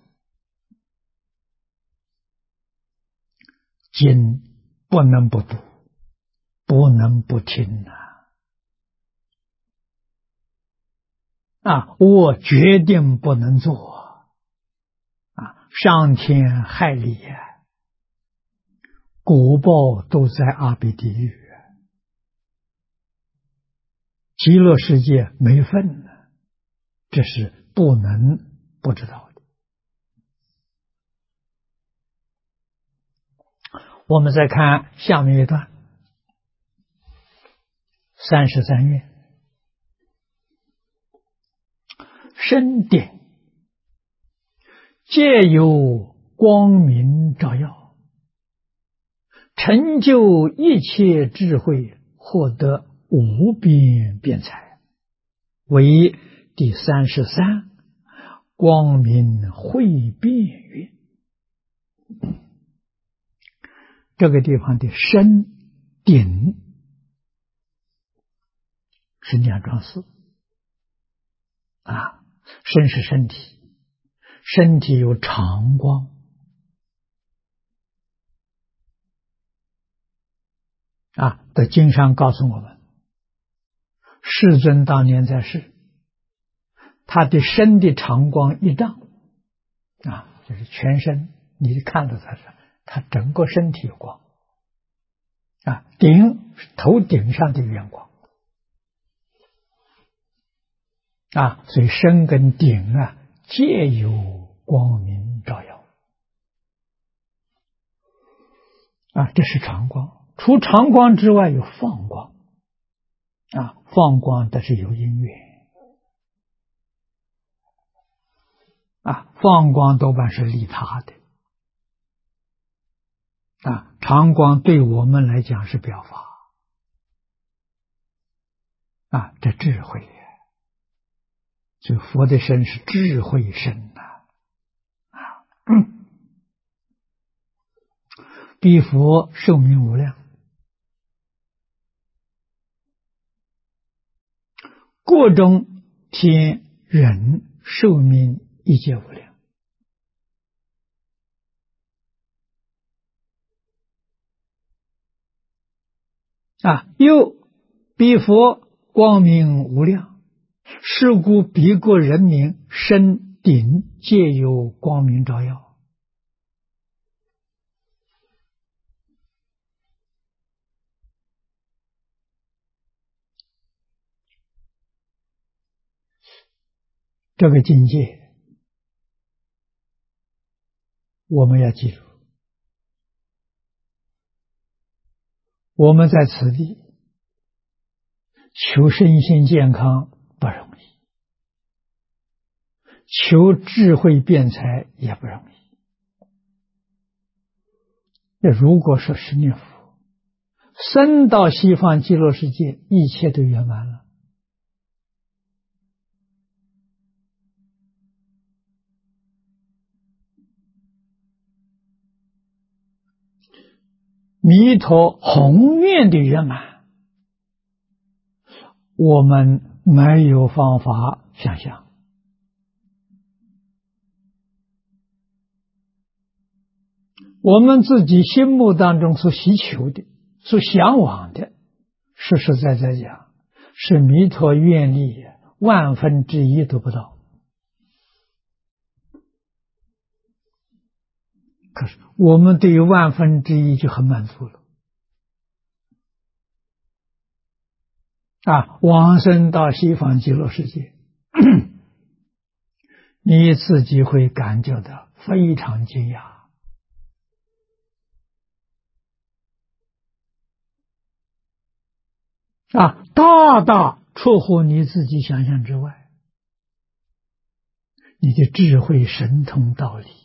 Speaker 1: 经不能不读，不能不听我决定不能做伤天害理果报都在阿鼻地狱，极乐世界没份了，这是不能不知道的。我们再看下面一段33页，身顶皆有光明照耀，成就一切智慧，获得无边辩才，为第33光明会辩云。这个地方的身顶是两桩事身是身体，身体有常光的经上告诉我们，世尊当年在世，他的身的常光一丈就是全身，你看到他整个身体有光顶是头顶上的圆光所以身跟顶皆有光明照耀这是常光。除常光之外有放光放光这是有因缘放光多半是利他的常光对我们来讲是表法这智慧所以佛的身是智慧身彼佛寿命无量，各种天人寿命一切无量又彼佛光明无量，是故彼国人民身顶皆有光明照耀。这个境界我们要记住，我们在此地求身心健康不容易，求智慧辩才也不容易。那如果说是念佛，生到西方极乐世界，一切都圆满了。弥陀宏愿的圆满，我们没有方法想象。我们自己心目当中所希求的、所向往的，实实在在讲，是弥陀愿力1/1000都不到。可是我们对于1/1000就很满足了往生到西方极乐世界你自己会感觉到非常惊讶大大出乎你自己想象之外，你的智慧神通道理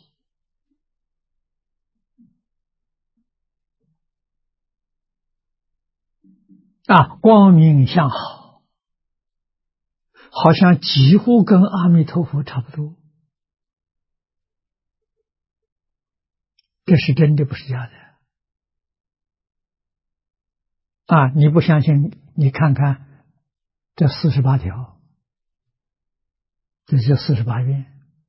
Speaker 1: 光明相好，好像几乎跟阿弥陀佛差不多这是真的，不是假的。你不相信，你看看这48条，这就48愿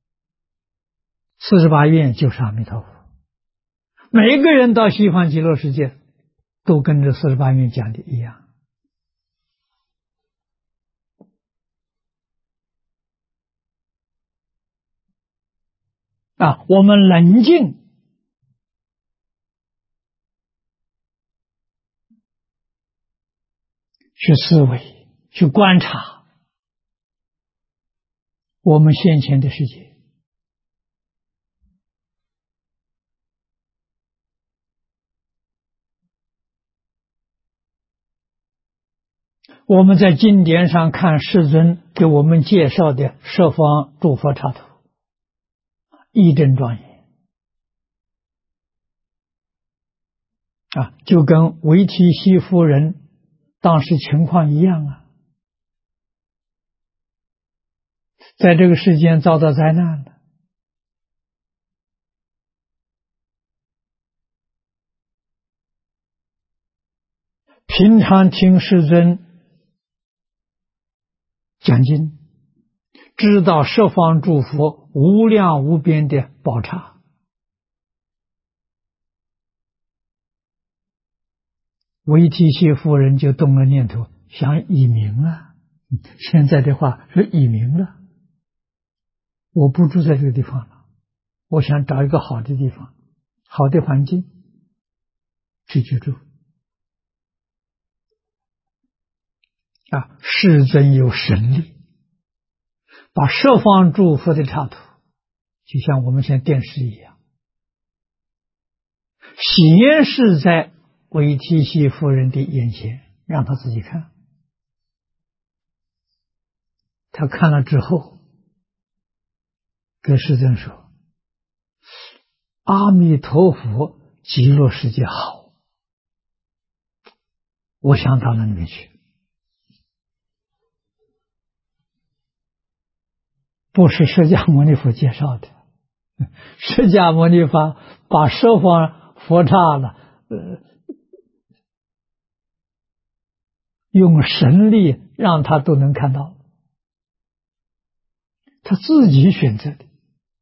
Speaker 1: ，48愿就是阿弥陀佛。每一个人到西方极乐世界，都跟这48愿讲的一样。我们冷静去思维，去观察我们现前的世界。我们在经典上看世尊给我们介绍的十方诸佛刹土，义正庄严就跟维提西夫人当时情况一样在这个世间遭到灾难了，平常听世尊讲经，知道十方诸佛无量无边的宝刹，维提西夫人就动了念头，想移民现在的话是移民了，我不住在这个地方了，我想找一个好的地方，好的环境去居住。世尊有神力，把十方诸佛的刹土，就像我们现在电视一样，显示在维提西夫人的眼前，让他自己看。他看了之后，跟世尊说：“阿弥陀佛，极乐世界好，我想到那里面去。”不是释迦牟尼佛介绍的，释迦牟尼佛把十方佛刹了，用神力让他都能看到，他自己选择的，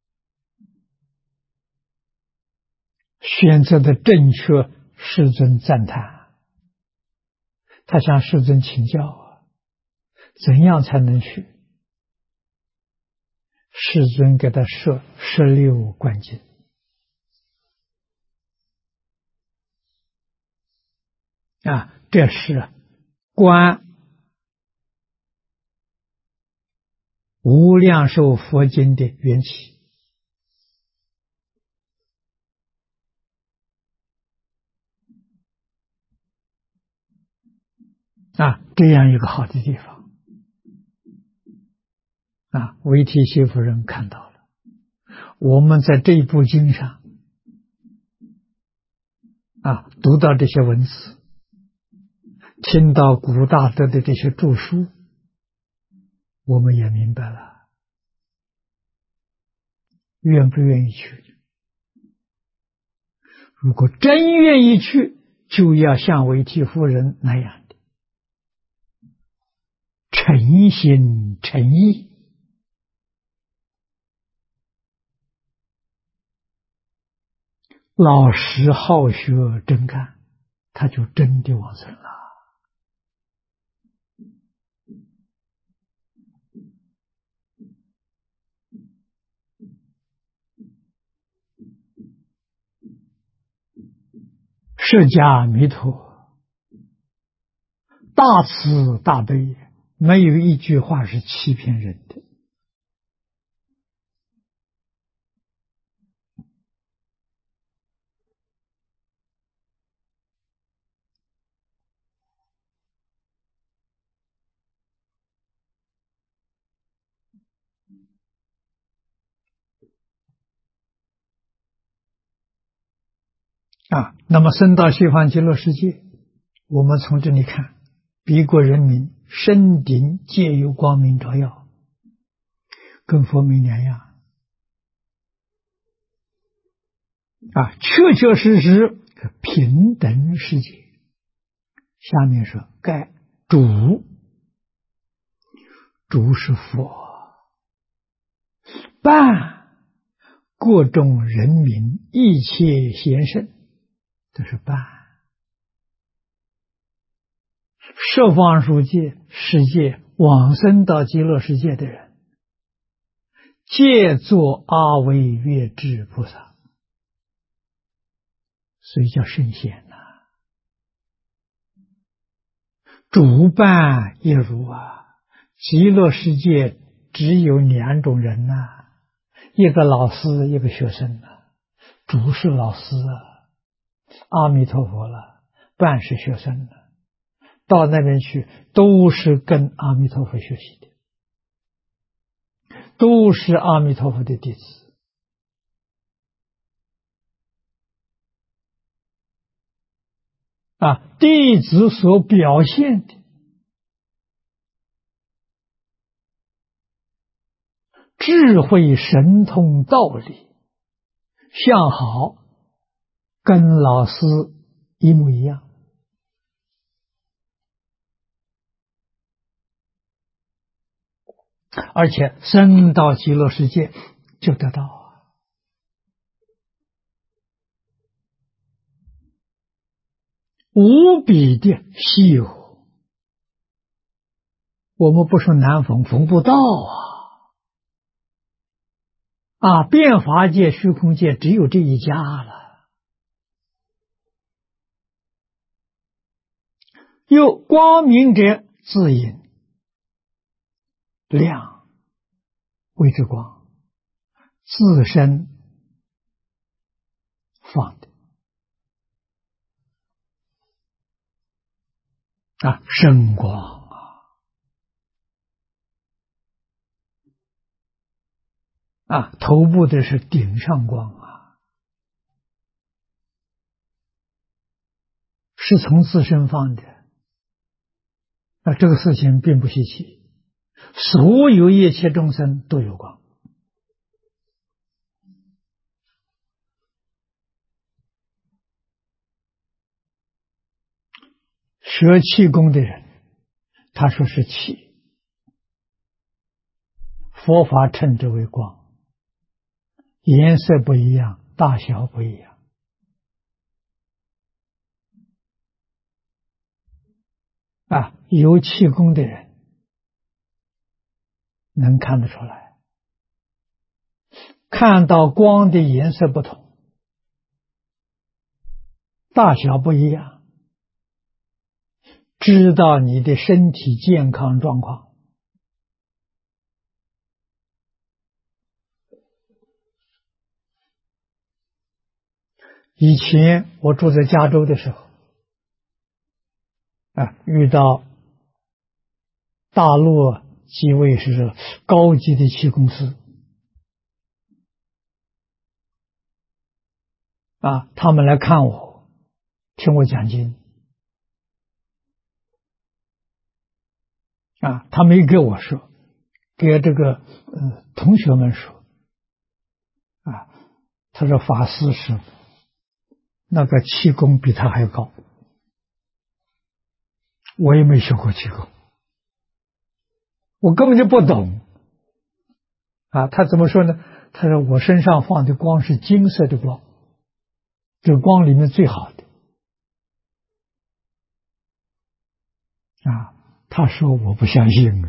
Speaker 1: 选择的正确，世尊赞叹，他向世尊请教怎样才能学？世尊给他设16观经这是观无量寿佛经的缘起这样一个好的地方维提西夫人看到了，我们在这一部经上读到这些文字，听到古大德的这些著书，我们也明白了，愿不愿意去？如果真愿意去，就要像维提夫人那样的诚心诚意，老实好学真干，他就真的往生了。释迦弥陀大慈大悲，没有一句话是欺骗人的。那么升到西方极乐世界，我们从这里看，彼国人民身顶皆有光明照耀，跟佛没两样。 确确实实平等世界。下面说，盖主是佛，伴各种人民一切贤圣，这是伴。十方世界往生到极乐世界的人，皆作阿惟越致菩萨，所以叫圣贤呐。主伴也如极乐世界只有两种人呐，一个老师，一个学生主是老师阿弥陀佛了，伴是学生了。到那边去都是跟阿弥陀佛学习的，都是阿弥陀佛的弟子弟子所表现的智慧神通道理相好，跟老师一模一样。而且升到极乐世界就得到无比的稀有。我们不说难逢，逢不到变法界、虚空界只有这一家了。又光明者自隐，亮谓之光，自身放的圣光头部的是顶上光是从自身放的这个事情并不稀奇，所有一切众生都有光。学气功的人，他说是气，佛法称之为光，颜色不一样，大小不一样有气功的人能看得出来，看到光的颜色不同，大小不一样，知道你的身体健康状况。以前我住在加州的时候遇到大陆几位是高级的气功师他们来看我，听我讲经他没给我说，给这个同学们说他说法师师父那个气功比他还高，我也没学过气功，我根本就不懂他怎么说呢？他说我身上放的光是金色的光，这光里面最好的他说我不相信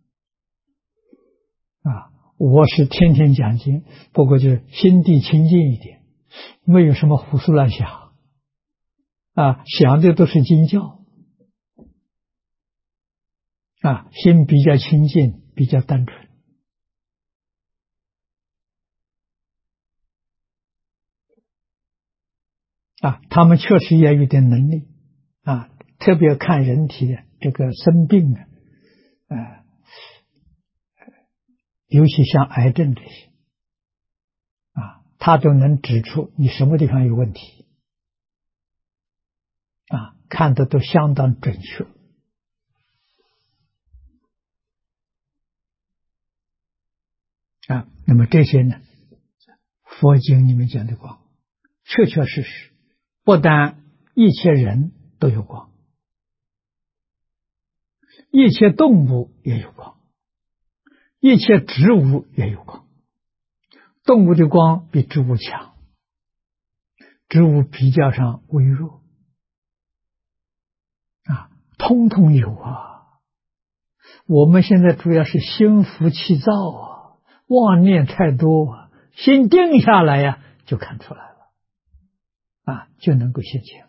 Speaker 1: 我是天天讲经，不过就是心地清净一点，没有什么胡思乱想想的都是经教心比较清净，比较单纯他们确实也有点能力特别看人体的这个生病尤其像癌症这些他都能指出你什么地方有问题看的都相当准确那么这些呢，佛经里面讲的光确确实实，不但一切人都有光，一切动物也有光，一切植物也有光。动物的光比植物强，植物比较上微弱通通有我们现在主要是心浮气躁妄念太多心定下来就看出来了就能够现前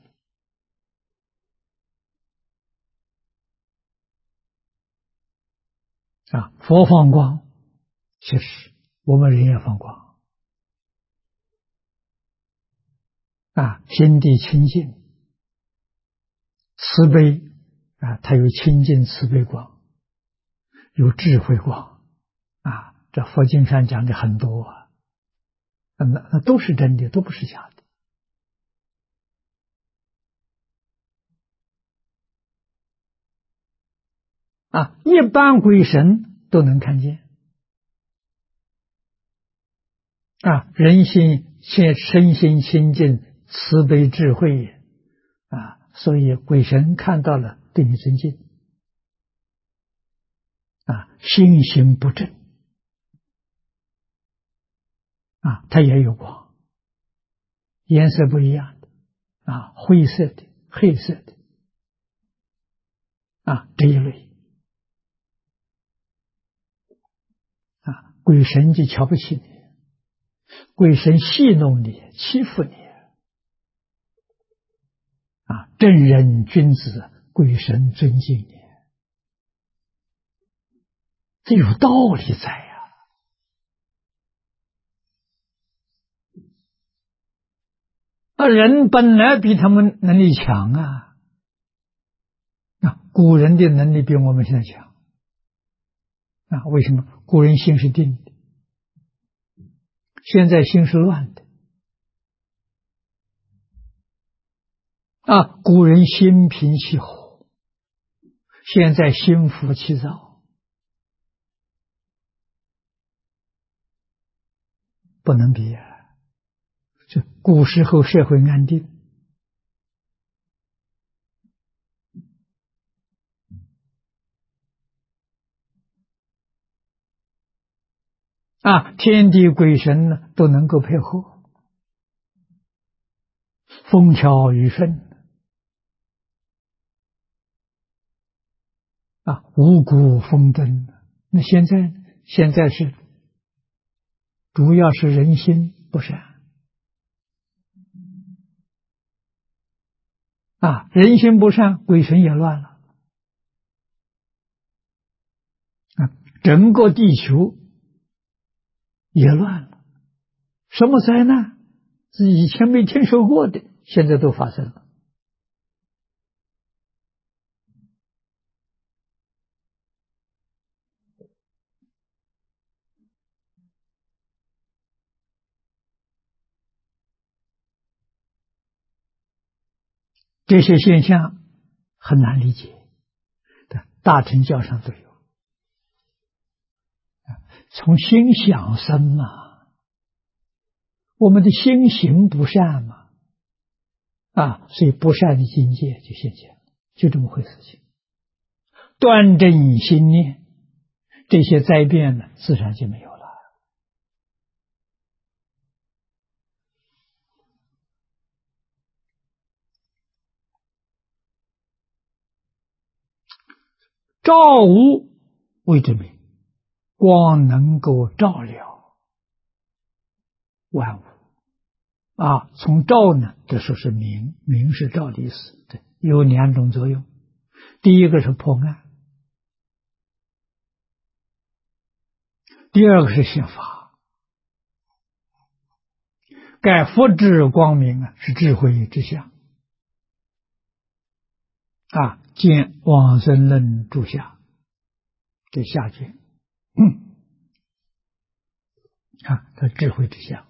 Speaker 1: 佛放光，确实我们人也放光心地清净慈悲它有清净慈悲光，有智慧光这佛经上讲的很多那都是真的，都不是假的一般鬼神都能看见人心身心清净慈悲智慧所以鬼神看到了对你尊敬心行不正它也有光，颜色不一样的灰色的黑色的这一类鬼神就瞧不起你，鬼神戏弄你欺负你正人君子鬼神尊敬你，这有道理在人本来比他们能力强古人的能力比我们现在强为什么？古人心是定的，现在心是乱的古人心平气和，现在心浮气躁，不能比就古时候社会安定天地鬼神呢都能够配合，风调雨顺五谷丰登。那现在是主要是人心不善人心不善，鬼神也乱了整个地球也乱了。什么灾难是以前没听说过的，现在都发生了。这些现象很难理解，大乘教上都有。从心想生嘛，我们的心行不善嘛，所以不善的境界就现前，就这么回事情。端正心念，这些灾变呢，自然就没有了。照无为之明，光能够照了万物从照呢，这说是明，明是照的意思，对，有两种作用。第一个是破暗，第二个是显法。盖佛智光明是智慧之相见往生论注下这下卷它智慧之相。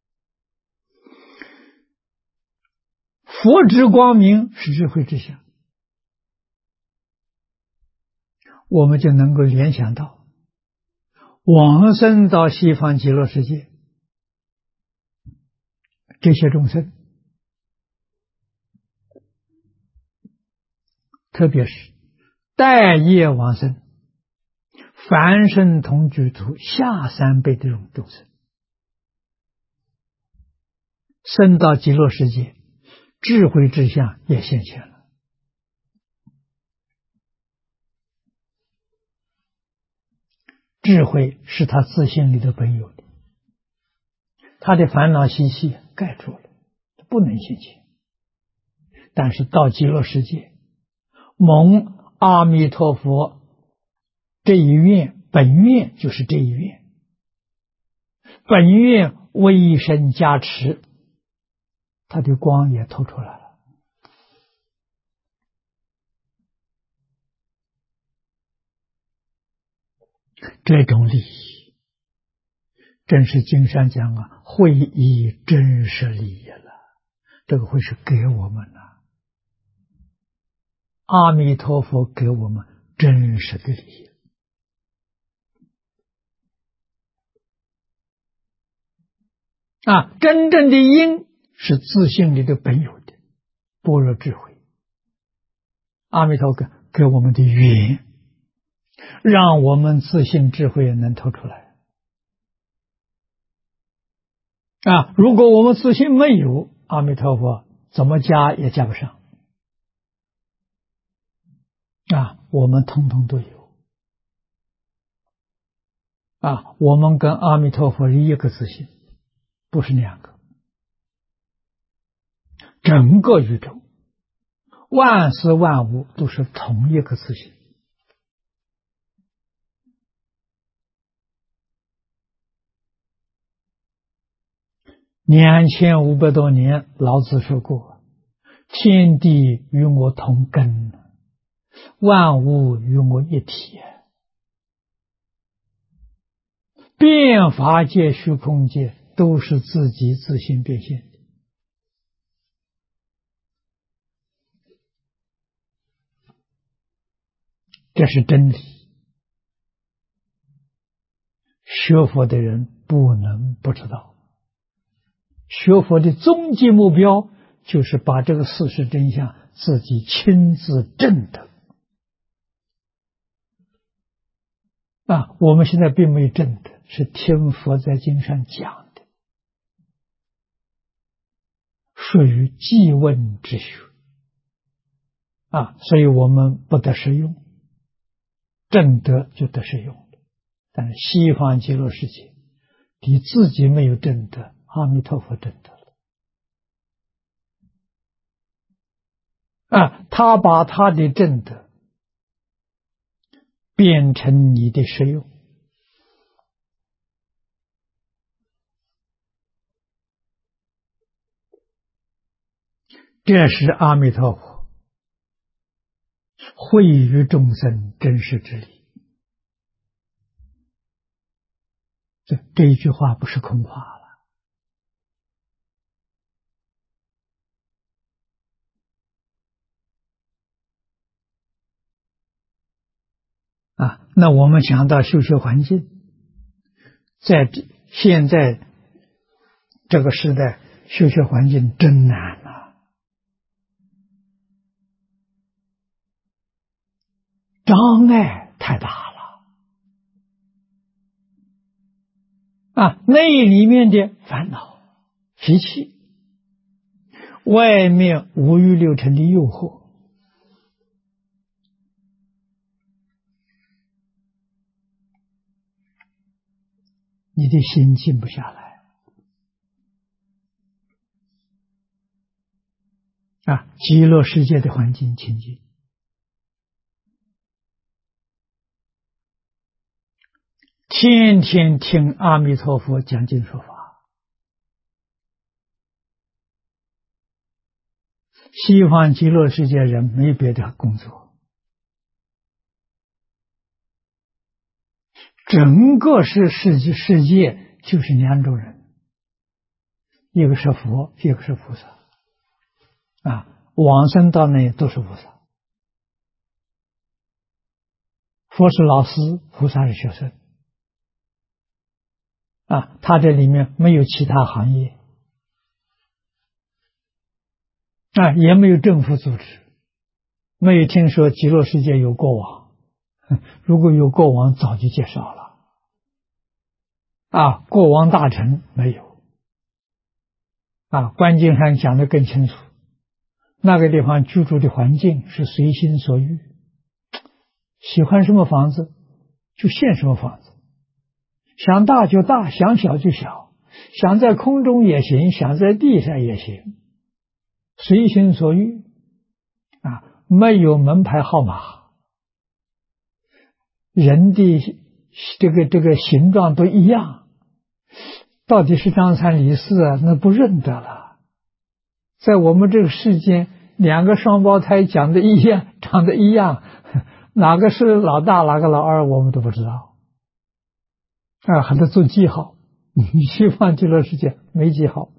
Speaker 1: 佛之光明是智慧之相，我们就能够联想到往生到西方极乐世界这些众生，特别是待业往生、凡圣同居土下三辈的这种众生，升到极乐世界，智慧之相也现前了。智慧是他自性里的本有的，他的烦恼习气盖住了，不能现前。但是到极乐世界，蒙阿弥陀佛这一愿，本愿就是这一愿，本愿威神加持，他的光也透出来了。这种利益，正是经上讲啊，会以真实利益了。这个会是给我们了，阿弥陀佛给我们真实的利益。真正的因是自性里的本有的般若智慧，阿弥陀佛给我们的缘，让我们自性智慧能透出来。如果我们自性没有，阿弥陀佛怎么加也加不上。我们统统都有。我们跟阿弥陀佛是一个自性，不是两个。整个宇宙，万事万物都是同一个自性。2500多年，老子说过：天地与我同根，万物与我一体。变法界、虚空界都是自己自性变现的。这是真理。学佛的人不能不知道。学佛的终极目标就是把这个事实真相自己亲自证得。我们现在并没有证得，是听佛在经上讲的，属于记问之学。所以我们不得实用，证得就得实用。但是西方极乐世界，你自己没有证得，阿弥陀佛证得了。他把他的证得变成你的实用。这是阿弥陀佛惠于众生真实之理。这一句话不是空话了。那我们想到修学环境，在现在这个时代，修学环境真难啊，障碍太大了。内里面的烦恼、习气，外面五欲六尘的诱惑，你的心静不下来。极乐世界的环境清净，天天听阿弥陀佛讲经说法。西方极乐世界人没别的工作，整个世界就是两种人，一个是佛，一个是菩萨。往生到那都是菩萨，佛是老师，菩萨是学生。他这里面没有其他行业。 也没有政府组织，没有听说极乐世界有国王，如果有国王，早就介绍了。国王大臣没有。观经上讲得更清楚，那个地方居住的环境是随心所欲，喜欢什么房子就建什么房子，想大就大，想小就小，想在空中也行，想在地上也行，随心所欲。没有门牌号码，人的这个形状都一样，到底是张三李四那不认得了。在我们这个世间，两个双胞胎长得一样，哪个是老大哪个老二我们都不知道。还得做记号，西方极乐世界没记号。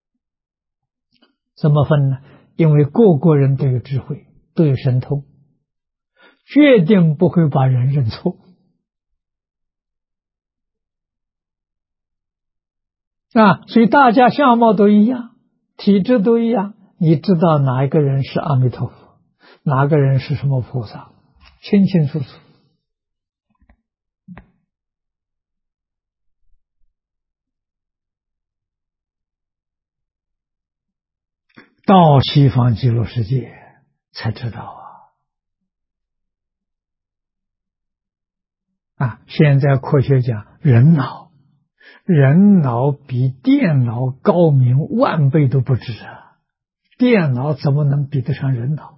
Speaker 1: 怎么分呢？因为个个人都有智慧，都有神通，决定不会把人认错。所以大家相貌都一样，体质都一样，你知道哪一个人是阿弥陀佛，哪个人是什么菩萨，清清楚楚。到西方极乐世界才知道现在科学讲人脑比电脑高明万倍都不止电脑怎么能比得上人脑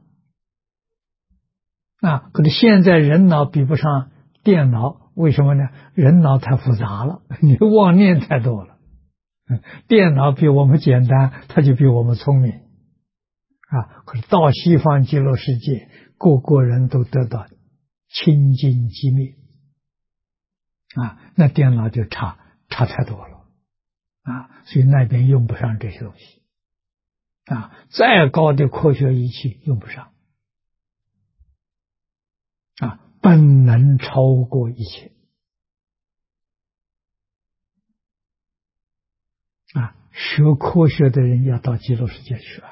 Speaker 1: 可是现在人脑比不上电脑，为什么呢？人脑太复杂了，你妄念太多了。电脑比我们简单，它就比我们聪明可是到西方极乐世界，个个人都得到清净寂灭那电脑就差太多了所以那边用不上这些东西再高的科学仪器用不上本能超过一切学科学的人要到极乐世界去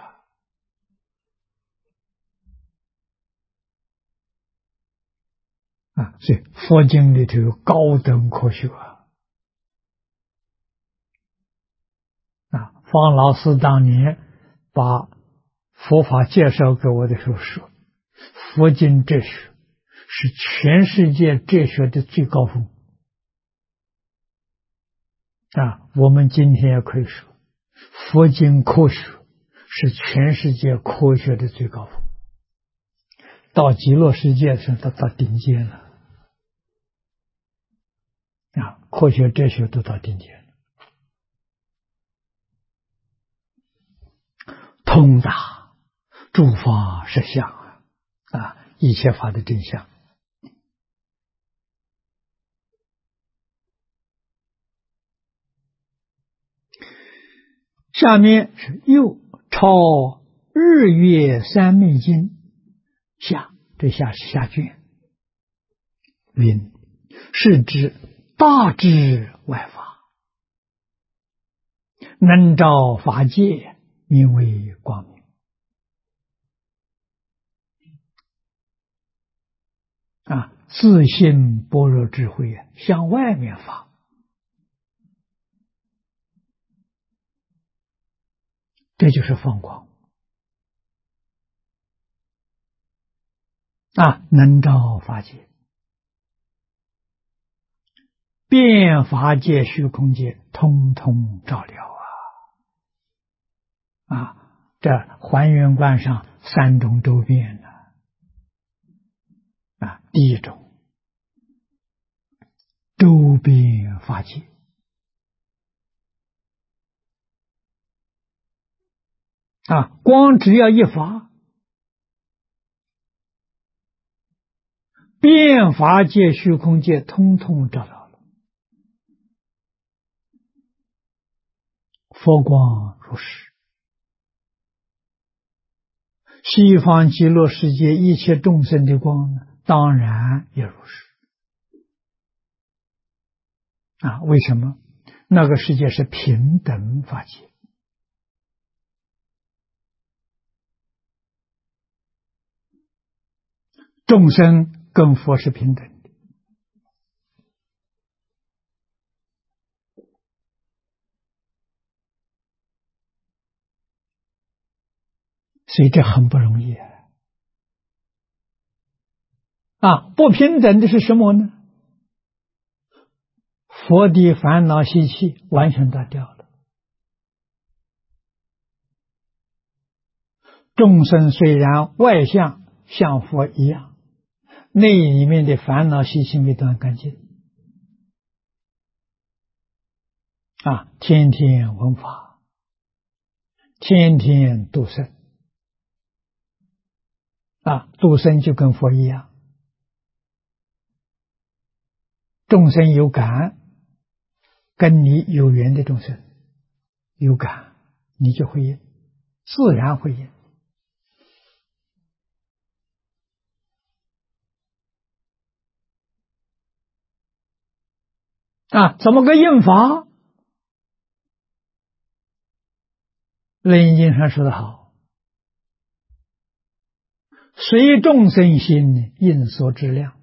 Speaker 1: 所以佛经里头有高等科学方老师当年把佛法介绍给我的时候说，佛经哲学是全世界哲学的最高峰我们今天也可以说，佛经科学是全世界科学的最高峰，到极乐世界上到顶尖了科学哲学都到顶尖了，通达诸法实相一切法的真相。下面是又抄日月三昧经下，这下是下卷，云是指大智外法，能照法界，名为光明自信般若智慧向外面发，这就是放光能照法界，遍法界虚空界通通照了这还原观上三种周遍第一种周遍法界光只要一发，遍法界虚空界通通照到了，佛光如是。西方极乐世界一切众生的光呢，当然也如是为什么？那个世界是平等法界众生跟佛是平等的，所以这很不容易不平等的是什么呢？佛的烦恼习气完全断掉了。众生虽然外相像佛一样，内里面的烦恼习气没断干净天天闻法，天天度生度生就跟佛一样，众生有感，跟你有缘的众生有感，你就会应，自然会应怎么个应法？楞严经上说得好，随众生心应所知量，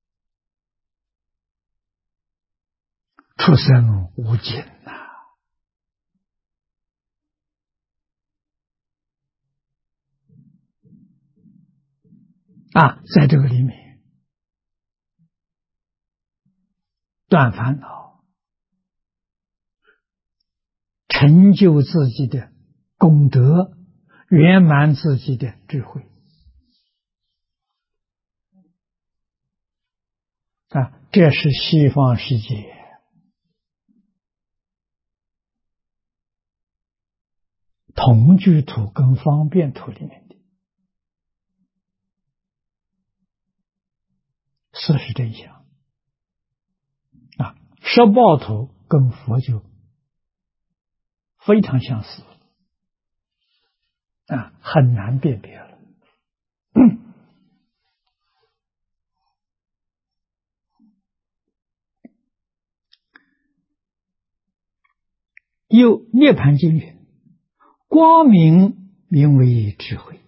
Speaker 1: 出生无尽在这个里面断烦恼，成就自己的功德，圆满自己的智慧这是西方世界同居土跟方便土里面的事实真相十报土跟佛就非常相似很难辨别了。又涅盘经云：光明名为智慧。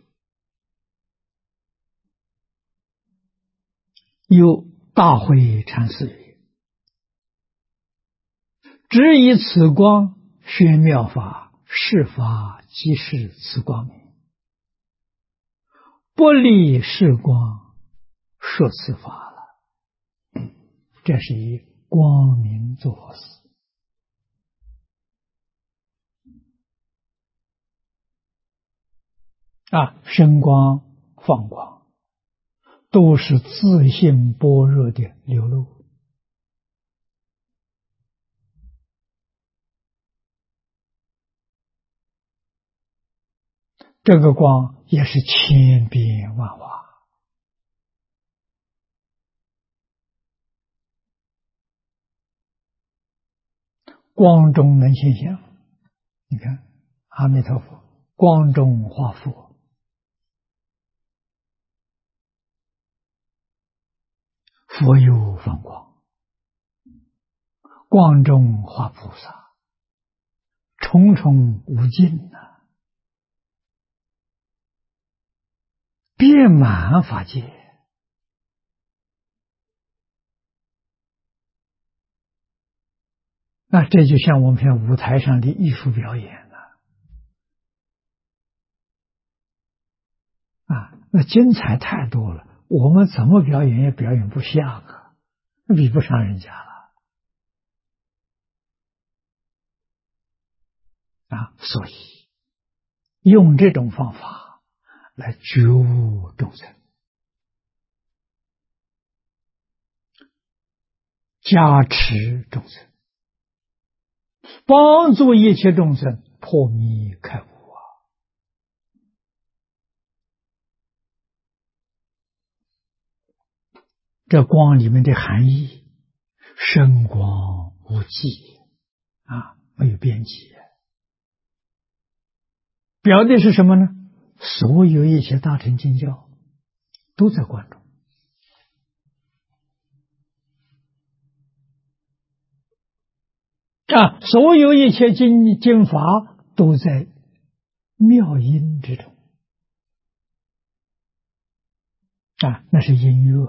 Speaker 1: 又大会禅师语：只以此光宣妙法，是法即是此光明，不离是光，说此法了。这是以光明做佛事生光放光都是自性般若的流露这个光也是千变万化光中能现象。你看阿弥陀佛光中化佛，佛有放光，光中化菩萨，重重无尽遍满法界这就像我们看舞台上的艺术表演那精彩太多了，我们怎么表演也表演不像比不上人家了所以用这种方法来觉悟众生，加持众生，帮助一切众生破迷开悟这光里面的含义深广无际没有边际表的是什么呢？所有一切大乘经教都在光中所有一切经法都在妙音之中那是音乐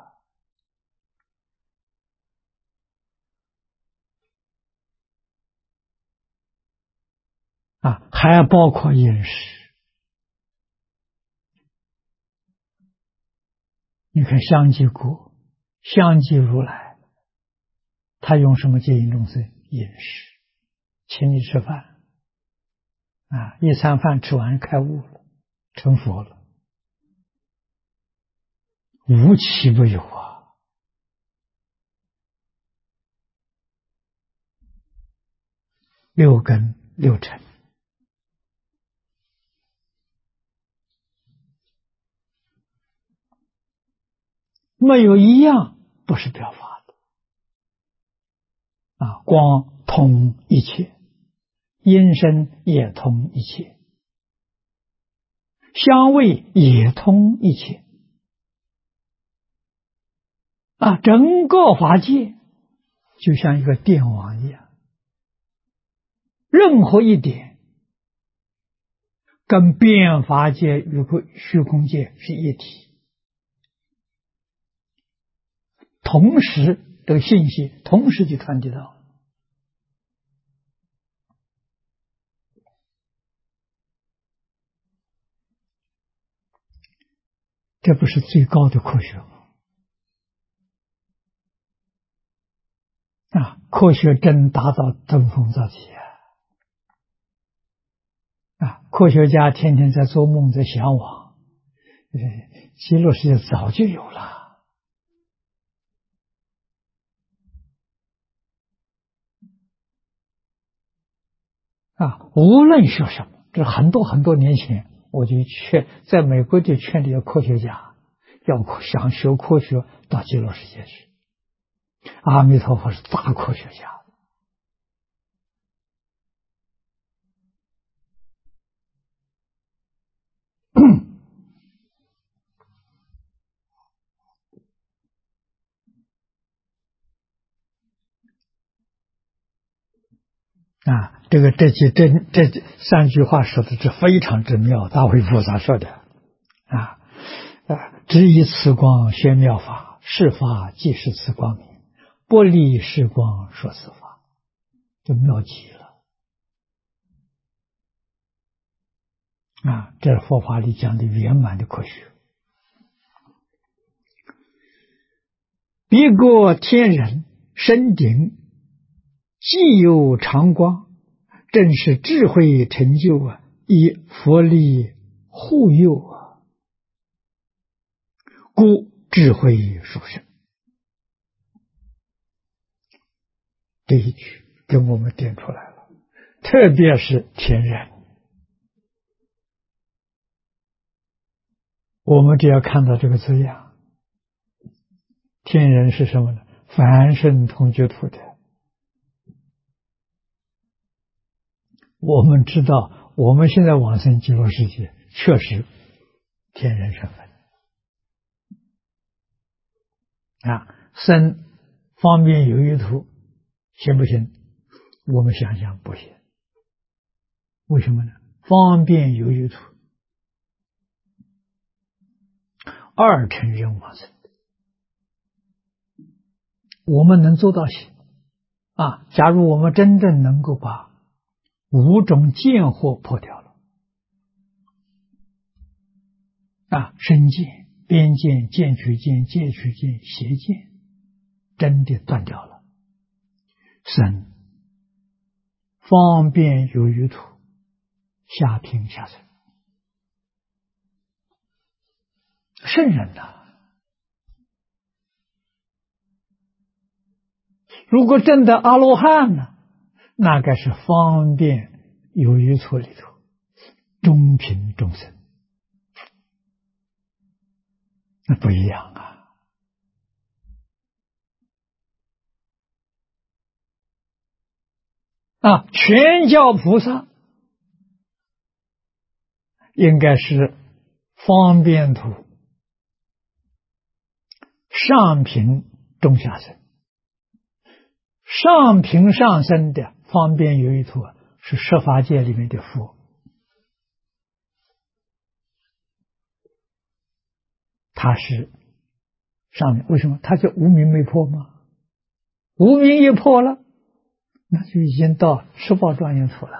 Speaker 1: 还包括饮食。你看香积国、香积如来，他用什么接引众生？饮食，请你吃饭一餐饭吃完开悟了，成佛了，无奇不有六根六尘，没有一样不是表法的光通一切，音声也通一切，香味也通一切整个法界就像一个电网一样，任何一点跟变法界与虚空界是一体，同时这个信息同时就传递到了。这不是最高的科学吗？科学真达到登峰造极科学家天天在做梦，在向往极乐世界早就有了无论学什么，这很多很多年前我就在美国就劝这些科学家要想学科学到极乐世界去。阿弥陀佛是大科学家这三句话说的是非常之妙，大卫菩萨说的只以此光宣妙法，是法即是此光明，不离是光说此法，就妙极了这是佛法里讲的圆满的科学。别个天人身顶既有常光，正是智慧成就以佛力护佑故智慧殊胜。这一句给我们点出来了，特别是天人，我们只要看到这个字样，天人是什么呢？凡圣同居土的。我们知道我们现在往生极乐世界确实天人身份生方便有余土行不行？我们想想不行。为什么呢？方便有余土二乘人往生，我们能做到行假如我们真正能够把五种见惑破掉了身见、边见、见取见、戒取见、邪见真的断掉了，生方便有余土下品下生，圣人如果真的阿罗汉呢，那该是方便有余土里头中品众生，那不一样全教菩萨应该是方便土上品中下生，上品上生的方便有余土是十法界里面的佛，他他是上面，为什么？他就无明没破吗？无明一破了，那就已经到十报庄严土了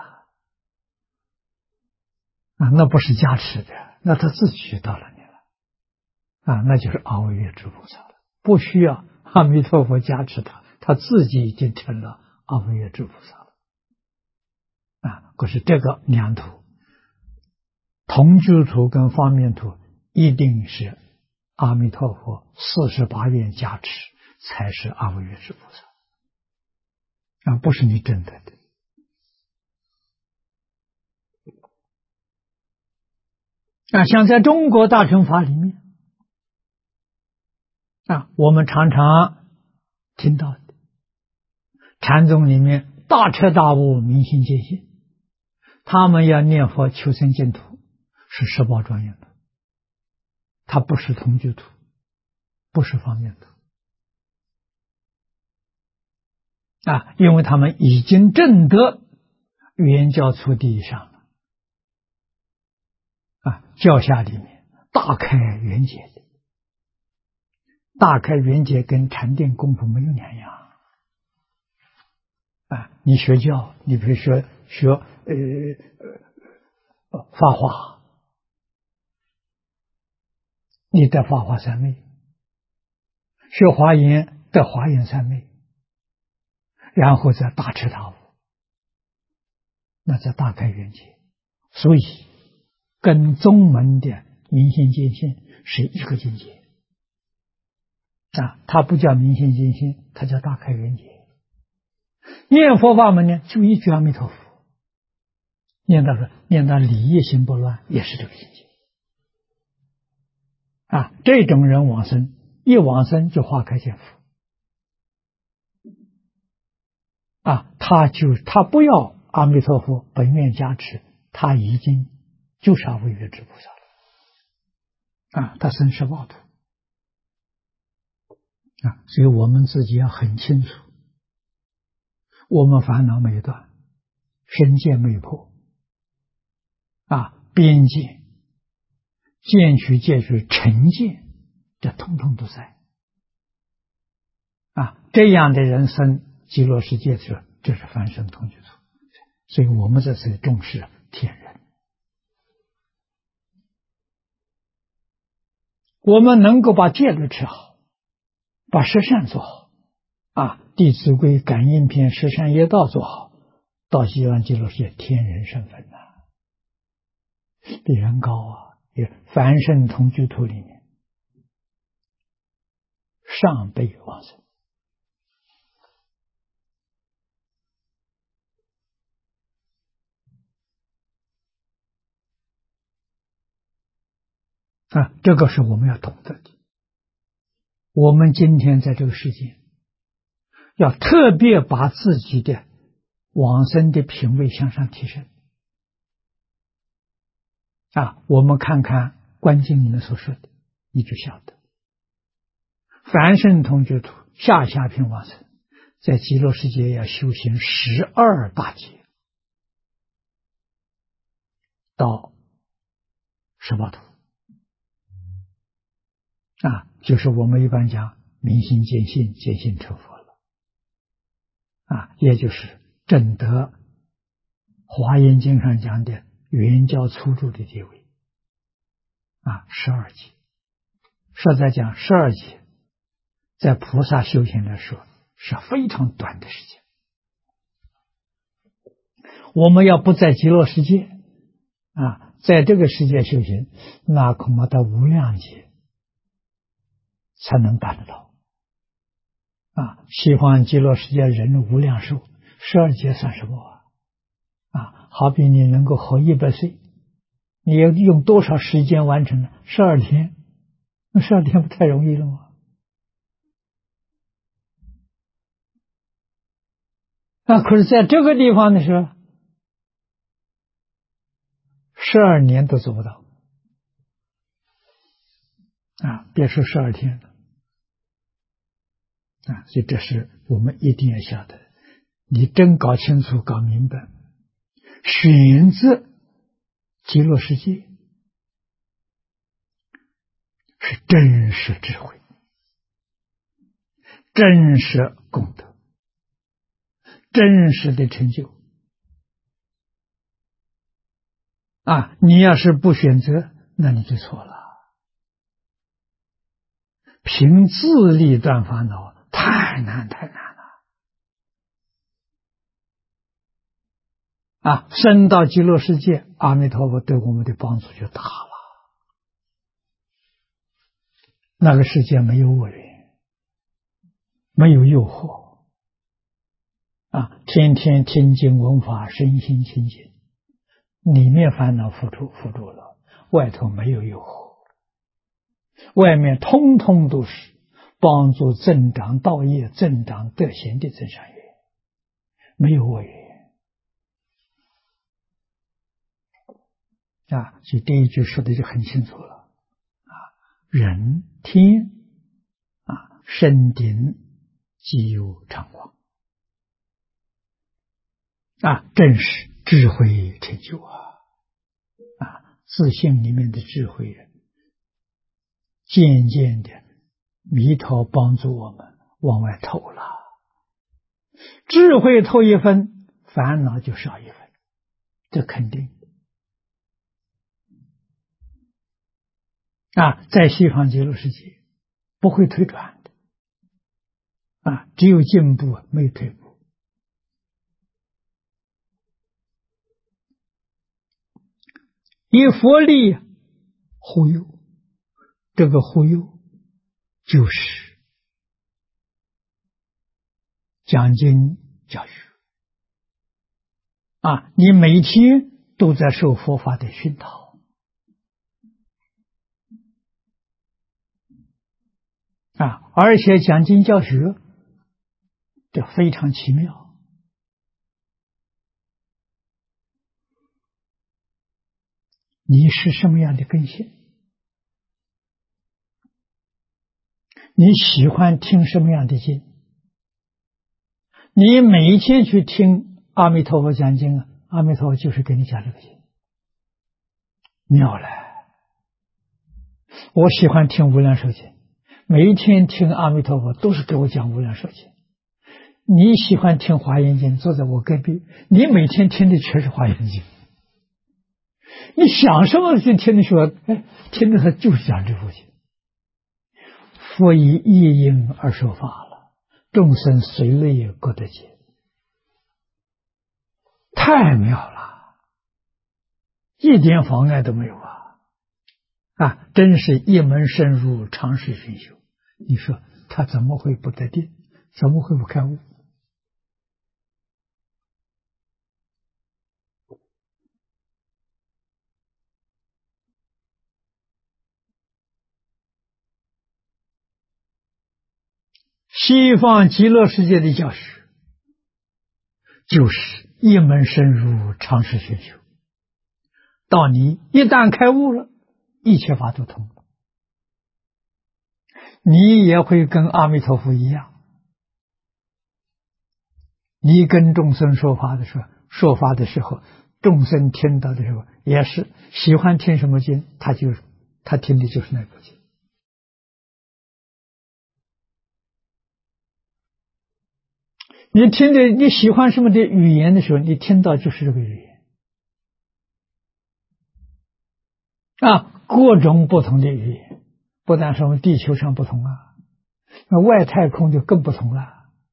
Speaker 1: 啊！那不是加持的，那他自己就到了你了啊！那就是阿惟越致菩萨了，不需要阿弥陀佛加持他，他自己已经成了阿惟越致菩萨了啊！可是这个两土，同居土跟方便土，一定是阿弥陀佛48愿加持，才是阿惟越致菩萨啊，不是你真的的。像在中国大乘法里面我们常常听到的禅宗里面大彻大悟明心见性，他们要念佛求生净土，是十报庄严土，它不是同居土，不是方便土因为他们已经证得圆教初地以上了教下里面大开圆解的，大开圆解跟禅定功夫没有两样你学教，你比如说学法华，你得法华三昧；学华严得华严三昧，然后再大彻大悟，那叫大开圆解。所以跟宗门的明心见性是一个境界它不叫明心见性，它叫大开圆解。念佛法门呢，就一句阿弥陀佛，念到理业心不乱，也是这个境界这种人往生，一往生就化开见佛他不要阿弥陀佛本愿加持，他已经就是阿惟越致菩萨了他生十报土所以我们自己要很清楚，我们烦恼没断，身见没破边界、见取、戒取、成见，这通通都在这样的人生极乐世界者，这是凡圣同居土。所以我们这是重视天人，我们能够把戒律持好，把十善做好弟子规、感应篇、十善业道做好，到西方极乐世界天人身份比人高也凡圣同居土里面上辈往生这个是我们要懂得的。我们今天在这个世界，要特别把自己的往生的品位向上提升我们看看观经里面所说的，你就晓得，凡圣同居土下品往生，在极乐世界要修行12大劫到十报土就是我们一般讲明心见性，见性成佛了也就是证得华严经上讲的圆教初住的地位12劫。实在讲12劫在菩萨修行来说是非常短的时间，我们要不在极乐世界在这个世界修行，那恐怕到无量劫才能办得到西方极乐世界人无量寿，12劫算什么好比你能够活100岁，你要用多少时间完成呢？12天，那12天不太容易了吗？可是在这个地方的时候，12年都做不到别说12天了所以这是我们一定要晓得，你真搞清楚、搞明白，选择极乐世界是真实智慧，真实功德，真实的成就。你要是不选择，那你就错了。凭自力断烦恼太难太难了。升到极乐世界，阿弥陀佛对我们的帮助就大了。那个世界没有恶缘，没有诱惑，天天听经闻法，身心清净，里面烦恼付住了，外头没有诱惑，外面通通都是帮助增长道业、增长德行的增上缘，没有恶缘。所以第一句说的就很清楚了。人天身顶即有常光，正是智慧成就自信里面的智慧人，渐渐的弥陀帮助我们往外透了，智慧透一分，烦恼就少一分，这肯定。在西方极乐世界不会退转的，只有进步，没有退步。以佛力忽悠，这个忽悠就是讲经教学你每天都在受佛法的熏陶而且讲经教学这非常奇妙。你是什么样的根性？你喜欢听什么样的经？你每一天去听阿弥陀佛讲经阿弥陀佛就是给你讲这个经，妙了。我喜欢听无量寿经，每一天听阿弥陀佛都是给我讲无量寿经。你喜欢听华严经，坐在我隔壁，你每天听的全是华严经。你想什么就听的说，听的他就是讲这部经。佛以一因而说法了，众生随类各得解，太妙了，一点妨碍都没有真是一门深入，长时熏修。你说他怎么会不得定？怎么会不开悟？西方极乐世界的教学就是一门深入，长时熏修。到你一旦开悟了，一切法都通了，你也会跟阿弥陀佛一样。你跟众生说法的时候，众生听到的时候也是喜欢听什么经，他听的就是那部经。你喜欢什么的语言的时候，你听到就是这个语言各种不同的语言，不但是我们地球上不同那外太空就更不同了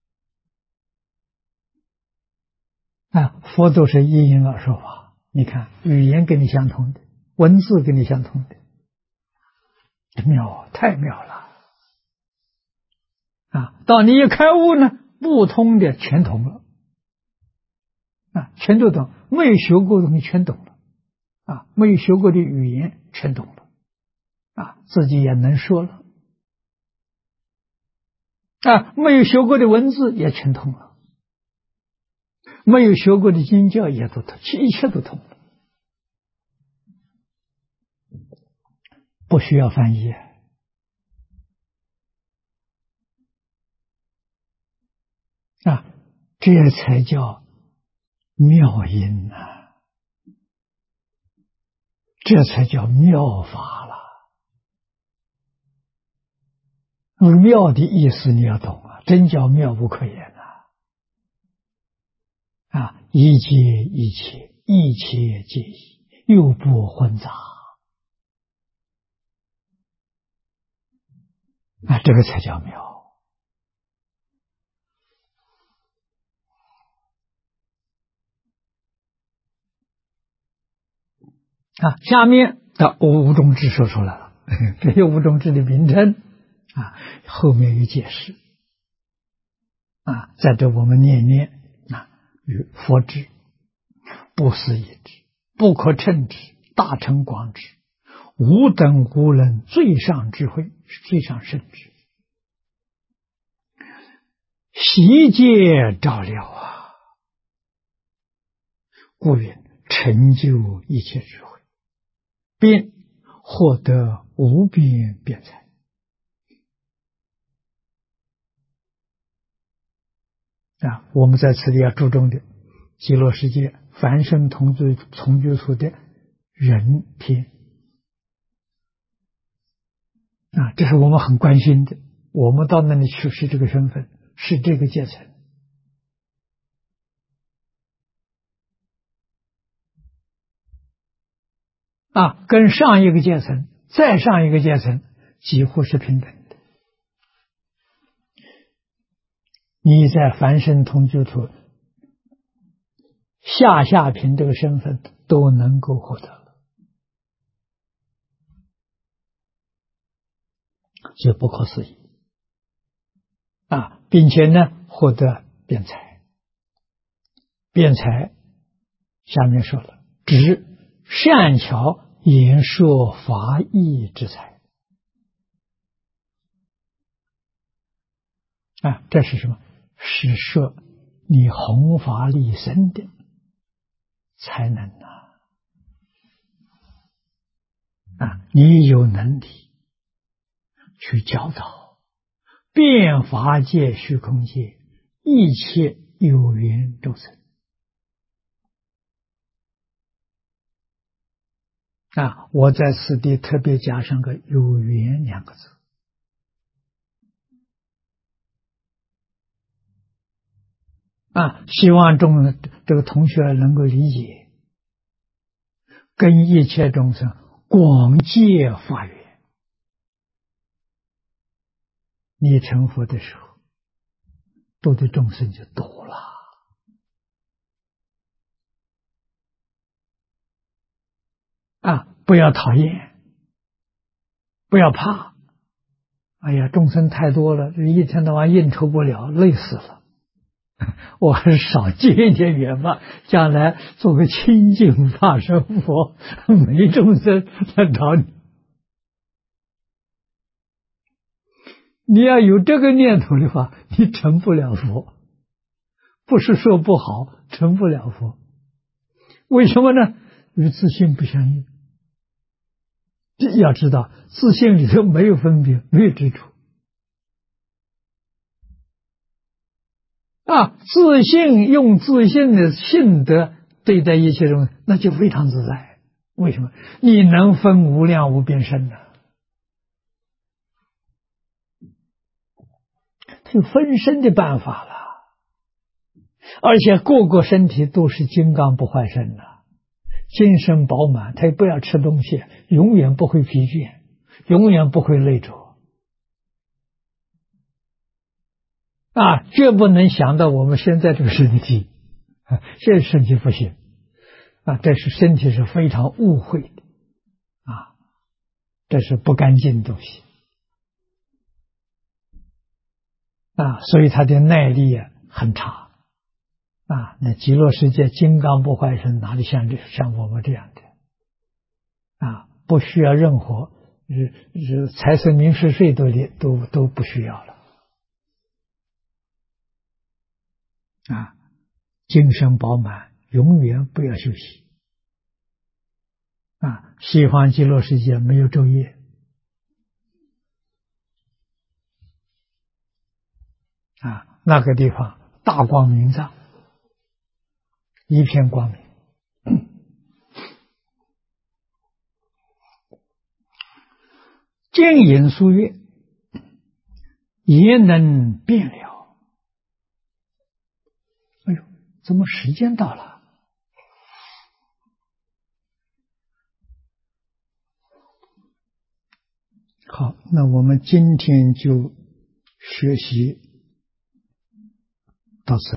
Speaker 1: 佛都是一因而说法。你看语言跟你相同的，文字跟你相同的，妙，太妙了到你一开悟呢，不通的全通了全都懂，没有学过的东西全懂了没有学过的语言全懂了自己也能说了没有学过的文字也全通了，没有学过的经教也都通，一切都通了，不需要翻译这才叫妙音这才叫妙法了妙的意思你要懂啊，真叫妙不可言一切一切，一切皆一，又不混杂这个才叫妙下面的五种智说出来了，这些五种智的名称后面有解释在这我们念念与佛智、不思议智、不可称智、大乘广智、无等无能最上智慧，是最上圣智，悉皆照料故云成就一切智慧，并获得无边辩才我们在此里要注重的极乐世界凡圣同居处的人天这是我们很关心的。我们到那里去是这个身份，是这个阶层跟上一个阶层再上一个阶层几乎是平等的。你在凡圣同居土下品这个身份都能够获得了，这不可思议并且呢获得辩才。辩才下面说了，指善巧言说法义之才这是什么？是说你弘法利生的才能你有能力去教导遍法界虚空界一切有缘众生我在此地特别加上个有缘两个字希望这个同学能够理解，跟一切众生广结法缘。你成佛的时候，度的众生就多了不要讨厌，不要怕。哎呀，众生太多了，一天到晚应酬不了，累死了。我还是少结一点缘吧，将来做个清净法身佛，没众生来找你。你要有这个念头的话，你成不了佛。不是说不好，成不了佛。为什么呢？与自信不相应。要知道，自信里头没有分别，没有执着。自信用自信的性德对待一切东西，那就非常自在。为什么？你能分无量无边身它有分身的办法了，而且个个身体都是金刚不坏身精神饱满，他也不要吃东西，永远不会疲倦，永远不会累着绝不能想到我们现在这个身体现在身体不行这是身体是非常污秽的这是不干净的东西所以它的耐力很差那极乐世界金刚不坏身哪里像我们这样的不需要任何财神名食睡都不需要了精神饱满，永远不要休息西方极乐世界没有昼夜那个地方大光明照，一片光明净隐书月也能变了。哎呦，怎么时间到了？好，那我们今天就学习到此。